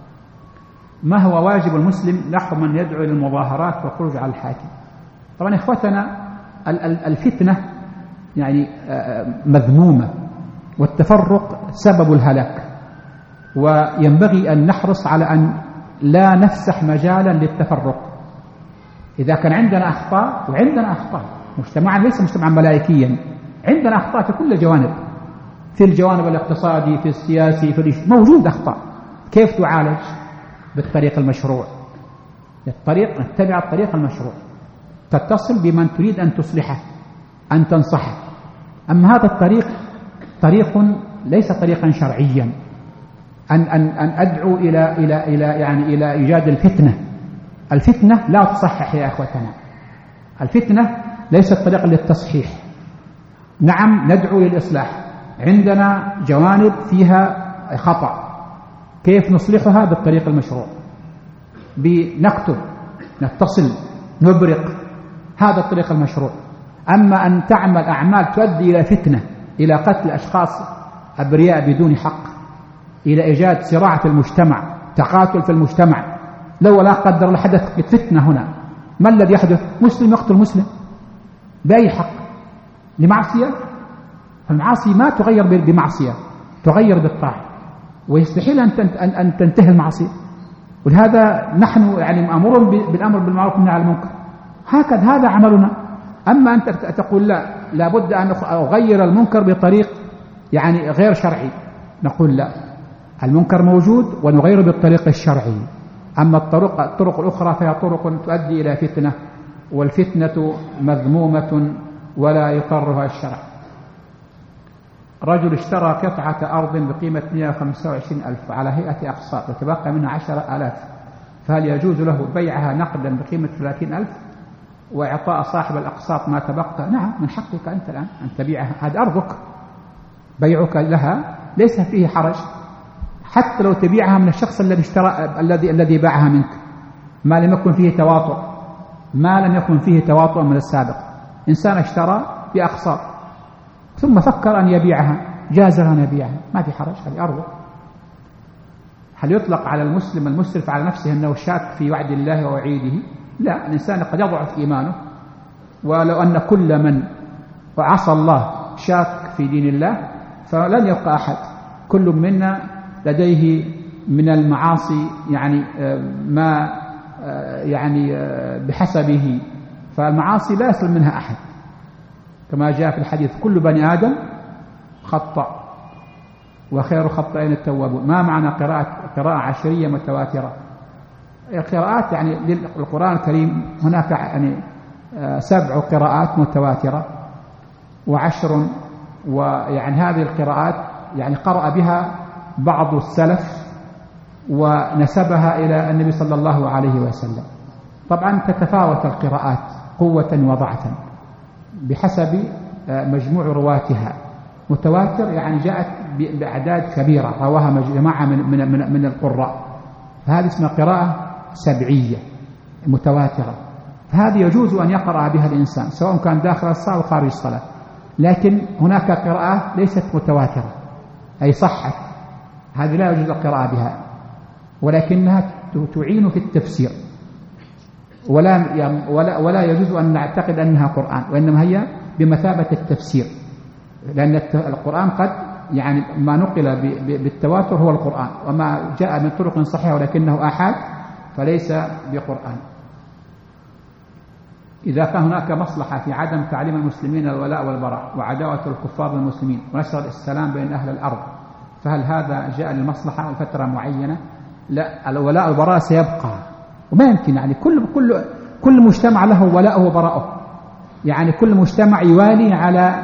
ما هو واجب المسلم نحو من يدعو للمظاهرات والخروج على الحاكم؟ طبعا إخوتنا الفتنة يعني مذمومة، والتفرق سبب الهلاك، وينبغي أن نحرص على أن لا نفسح مجالا للتفرق. إذا كان عندنا أخطاء، وعندنا أخطاء، مجتمعنا ليس مجتمعا ملائكيا، عندنا أخطاء في كل الجوانب، في الجوانب الاقتصادي، في السياسي، في موجود أخطاء. كيف تعالج؟ بالطريق المشروع. نتبع الطريق المشروع، تتصل بمن تريد أن تصلحه، أن تنصحه. أما هذا الطريق طريق ليس طريقا شرعيا، أن أدعو إلى إيجاد الفتنة. الفتنة لا تصحح يا أخوتنا، الفتنة ليست طريقا للتصحيح. نعم ندعو للإصلاح، عندنا جوانب فيها خطأ، كيف نصلحها؟ بالطريق المشروع، بنكتب، نتصل، نبرق، هذا الطريق المشروع. أما أن تعمل أعمال تؤدي إلى فتنة، إلى قتل أشخاص أبرياء بدون حق، إلى إيجاد صراع في المجتمع، تقاتل في المجتمع، لو لا قدر الله حدث فتنة هنا، ما الذي يحدث؟ مسلم يقتل مسلم بأي حق؟ لمعصية؟ المعاصي ما تغير بمعصية، تغير بالطاعة، ويستحيل أن تنتهي المعصية. ولهذا نحن يعني مأمور بالأمر بالمعروف والنهي عن المنكر، هكذا هذا عملنا. أما أنت تقول لا، لابد أن أغير المنكر بطريق يعني غير شرعي، نقول لا، المنكر موجود ونغيره بالطريق الشرعي. أما الطرق الأخرى فهي طرق تؤدي إلى فتنة، والفتنة مذمومة ولا يقرها الشرع. رجل اشترى قطعة أرض بقيمة 125,000 على هيئة أقساط وتبقى منها 10,000، فهل يجوز له بيعها نقدا بقيمة 30,000 وإعطاء صاحب الأقساط ما تبقى؟ نعم، من حقك أنت الآن أن تبيعها، هذه أرضك، بيعك لها ليس فيه حرج، حتى لو تبيعها من الشخص الذي اشترى الذي باعها منك، ما لم يكن فيه تواطؤ، ما لم يكن فيه تواطؤ من السابق. إنسان اشترى بأقساط ثم فكر أن يبيعها، جاز له أن يبيعها، ما في حرج، هذه أرضه. هل يطلق على المسلم المسرف على نفسه أنه شاك في وعد الله ووعيده؟ لا، الإنسان قد يضعف إيمانه، ولو أن كل من عصى الله شاك في دين الله فلن يبقى أحد. كل منا لديه من المعاصي يعني ما يعني بحسبه، فالمعاصي لا يسلم منها أحد، كما جاء في الحديث كل بني آدم خطأ وخير خطائين التوابون. ما معنى قراءة عشرية متواترة؟ القراءات يعني للقرآن الكريم هناك يعني 7 قراءات متواترة و10، ويعني هذه القراءات يعني قرأ بها بعض السلف ونسبها إلى النبي صلى الله عليه وسلم. طبعا تتفاوت القراءات قوة وضعفا بحسب مجموع رواتها. متواتر يعني جاءت بأعداد كبيرة رواها جماعة من القراء، فهذه اسمها قراءة سبعية متواترة، فهذه يجوز أن يقرأ بها الإنسان سواء كان داخل الصلاة أو خارج الصلاة. لكن هناك قراءات ليست متواترة أي صحت، هذه لا يجوز القراءة بها، ولكنها تعين في التفسير، ولا يجوز أن نعتقد أنها قرآن، وإنما هي بمثابة التفسير، لأن القرآن قد يعني ما نقل بالتواتر هو القرآن، وما جاء من طرق صحيحة ولكنه آحاد فليس بقرآن. إذا كان هناك مصلحة في عدم تعليم المسلمين الولاء والبراء وعداوة الكفار بالمسلمين ونشر السلام بين أهل الأرض، فهل هذا جاء للمصلحة لفترة معينة؟ لا، الولاء والبراء سيبقى، وما يمكن يعني كل مجتمع له ولاءه وبراءه، يعني كل مجتمع يوالي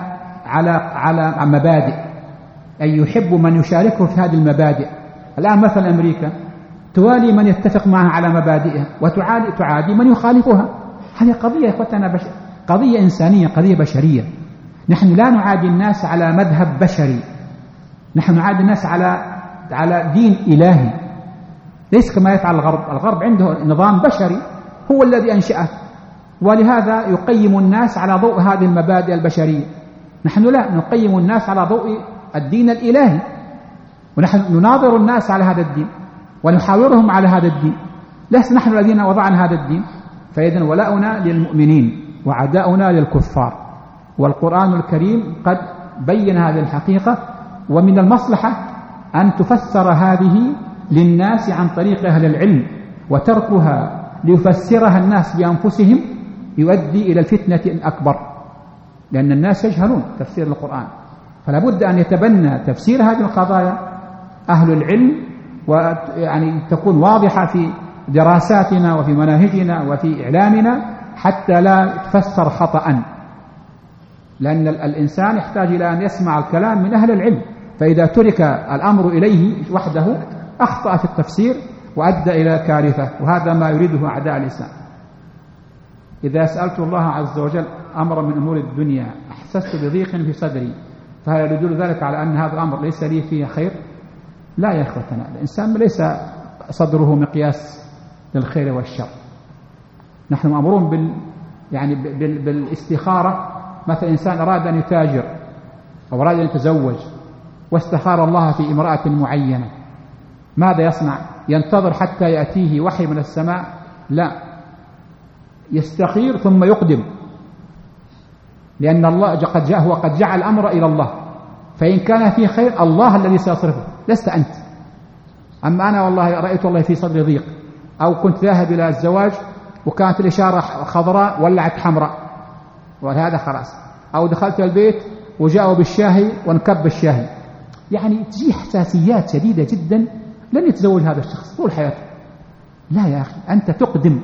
على مبادئ، أي يحب من يشاركه في هذه المبادئ. الآن مثلا أمريكا توالي من يتفق معها على مبادئها وتعادي من يخالفها. هذه قضية إخوتنا قضية إنسانية، قضية بشرية. نحن لا نعادي الناس على مذهب بشري، نحن نعادي الناس على دين إلهي، ليس كما يفعل الغرب. الغرب عنده نظام بشري هو الذي أنشأه، ولهذا يقيم الناس على ضوء هذه المبادئ البشرية. نحن لا نقيم الناس على ضوء الدين الإلهي، ونحن نناظر الناس على هذا الدين ونحاورهم على هذا الدين، لسنا نحن الذين وضعنا هذا الدين. فإذن ولاؤنا للمؤمنين وعداؤنا للكفار، والقرآن الكريم قد بين هذه الحقيقة، ومن المصلحة أن تفسر هذه للناس عن طريق أهل العلم، وتركها ليفسرها الناس بأنفسهم يؤدي إلى الفتنة الأكبر، لأن الناس يجهلون تفسير القرآن. فلا بد أن يتبنى تفسير هذه القضايا أهل العلم، ويعني تكون واضحة في دراساتنا وفي مناهجنا وفي إعلامنا حتى لا تفسر خطأ، لأن الإنسان يحتاج إلى أن يسمع الكلام من أهل العلم، فإذا ترك الأمر إليه وحده أخطأ في التفسير وأدى إلى كارثة، وهذا ما يريده أعداء الإسلام. إذا سألت الله عز وجل أمر من أمور الدنيا أحسست بضيق في صدري، فهل يدل ذلك على أن هذا الأمر ليس لي فيه خير؟ لا يا إخوتنا، الإنسان ليس صدره مقياس للخير والشر. نحن مأمورون بالاستخارة. مثلا إنسان أراد أن يتاجر أو أراد أن يتزوج واستخار الله في امرأة معينة، ماذا يصنع؟ ينتظر حتى يأتيه وحي من السماء؟ لا، يستخير ثم يقدم، لأن الله قد جعل الأمر إلى الله، فإن كان فيه خير الله الذي سيصرفه، لست أنت. أما أنا والله رأيت الله في صدري ضيق، أو كنت ذاهب إلى الزواج وكانت الإشارة خضراء ولعت حمراء، وهذا خلاص، أو دخلت البيت وجاءوا بالشاهي ونكب الشاهي، يعني تجي حساسيات شديدة جدا، لن يتزوج هذا الشخص طول حياته. لا يا أخي، أنت تقدم،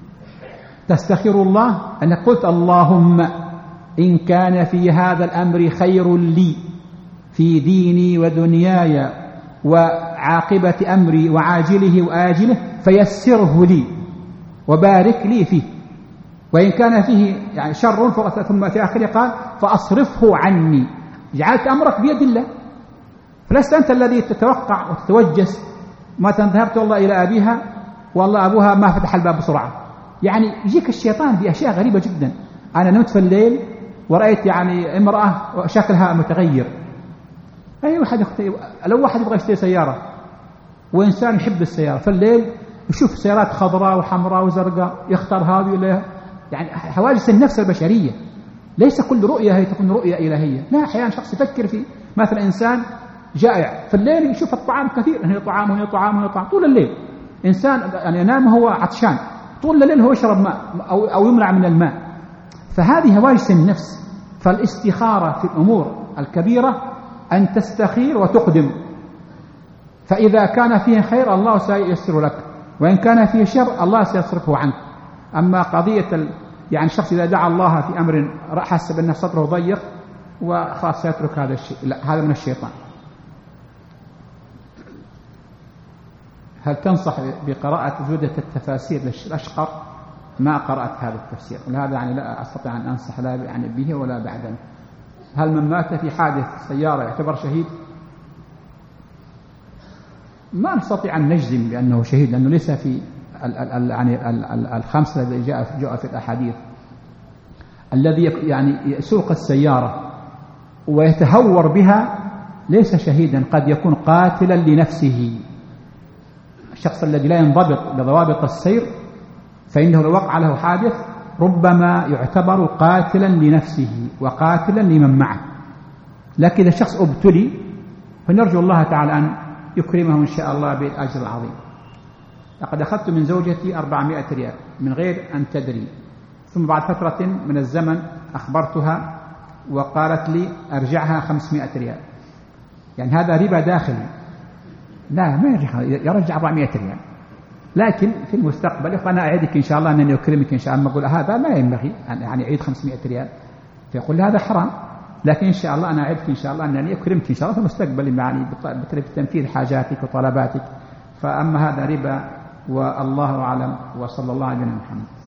تستخير الله، أنك قلت اللهم إن كان في هذا الأمر خير لي في ديني ودنياي وعاقبة أمري وعاجله وآجله فيسره لي وبارك لي فيه، وإن كان فيه يعني شر ثم في آخره قال فأصرفه عني. جعلت أمرك بيد الله، فلست أنت الذي تتوقع وتتوجس. مثلا ذهبت والله إلى أبيها والله أبوها ما فتح الباب بسرعة، يعني يجيك الشيطان بأشياء غريبة جدا. أنا نمت في الليل ورأيت يعني امرأة شكلها متغير. أي واحد لو واحد يبغى يشتري سيارة وإنسان يحب السيارة في الليل يشوف سيارات خضراء وحمراء وزرقاء، يختار هذه ولا يعني حواجز النفس البشرية. ليس كل رؤية هي تكون رؤية إلهية، لا، أحيانا شخص يفكر في مثلا إنسان جائع في الليل يشوف الطعام كثير، هنا طعام وهنا طعام وهنا طعام طول الليل. إنسان يعني ينام هو عطشان طول الليل، هو يشرب ماء أو يمنع من الماء. فهذه هواجس النفس. فالاستخارة في الأمور الكبيرة أن تستخير وتقدم، فإذا كان فيه خير الله سييسر لك، وإن كان فيه شر الله سيصرفه عنك. أما قضية يعني الشخص إذا دعا الله في أمر حسب أن صدره ضيق وخلاص سيترك هذا الشيء، لا، هذا من الشيطان. هل تنصح بقراءة جودة التفاسير للأشقر؟ ما قرأت هذا التفسير، ولهذا يعني لا أستطيع أن أنصح لا يعني به ولا بعده. هل من مات في حادث سيارة يعتبر شهيد؟ ما نستطيع أن نجزم بأنه شهيد، لأنه ليس في يعني الخمسة الذي جاء في الأحاديث. الذي يعني يسوق السيارة ويتهور بها ليس شهيدا، قد يكون قاتلا لنفسه. الشخص الذي لا ينضبط بضوابط السير فإنه لو وقع له حادث ربما يعتبر قاتلا لنفسه وقاتلا لمن معه. لكن إذا الشخص ابتلي فنرجو الله تعالى أن يكرمه إن شاء الله بالأجر العظيم. لقد أخذت من زوجتي 400 ريال من غير أن تدري، ثم بعد فترة من الزمن أخبرتها وقالت لي أرجعها 500 ريال. يعني هذا ربا داخلي، لا ما يرجع 400 ريال. لكن في المستقبل فأنا أعدك إن شاء الله أنني أكرمك إن شاء الله. أقول هذا ما ينبغي يعني يعيد 500 ريال، فيقول هذا حرام. لكن إن شاء الله أنا أعدك إن شاء الله أنني أكرمك إن شاء الله في المستقبل يعني بتنفيذ حاجاتك وطلباتك. فأما هذا ربا والله أعلم، وصلى الله على نبينا محمد.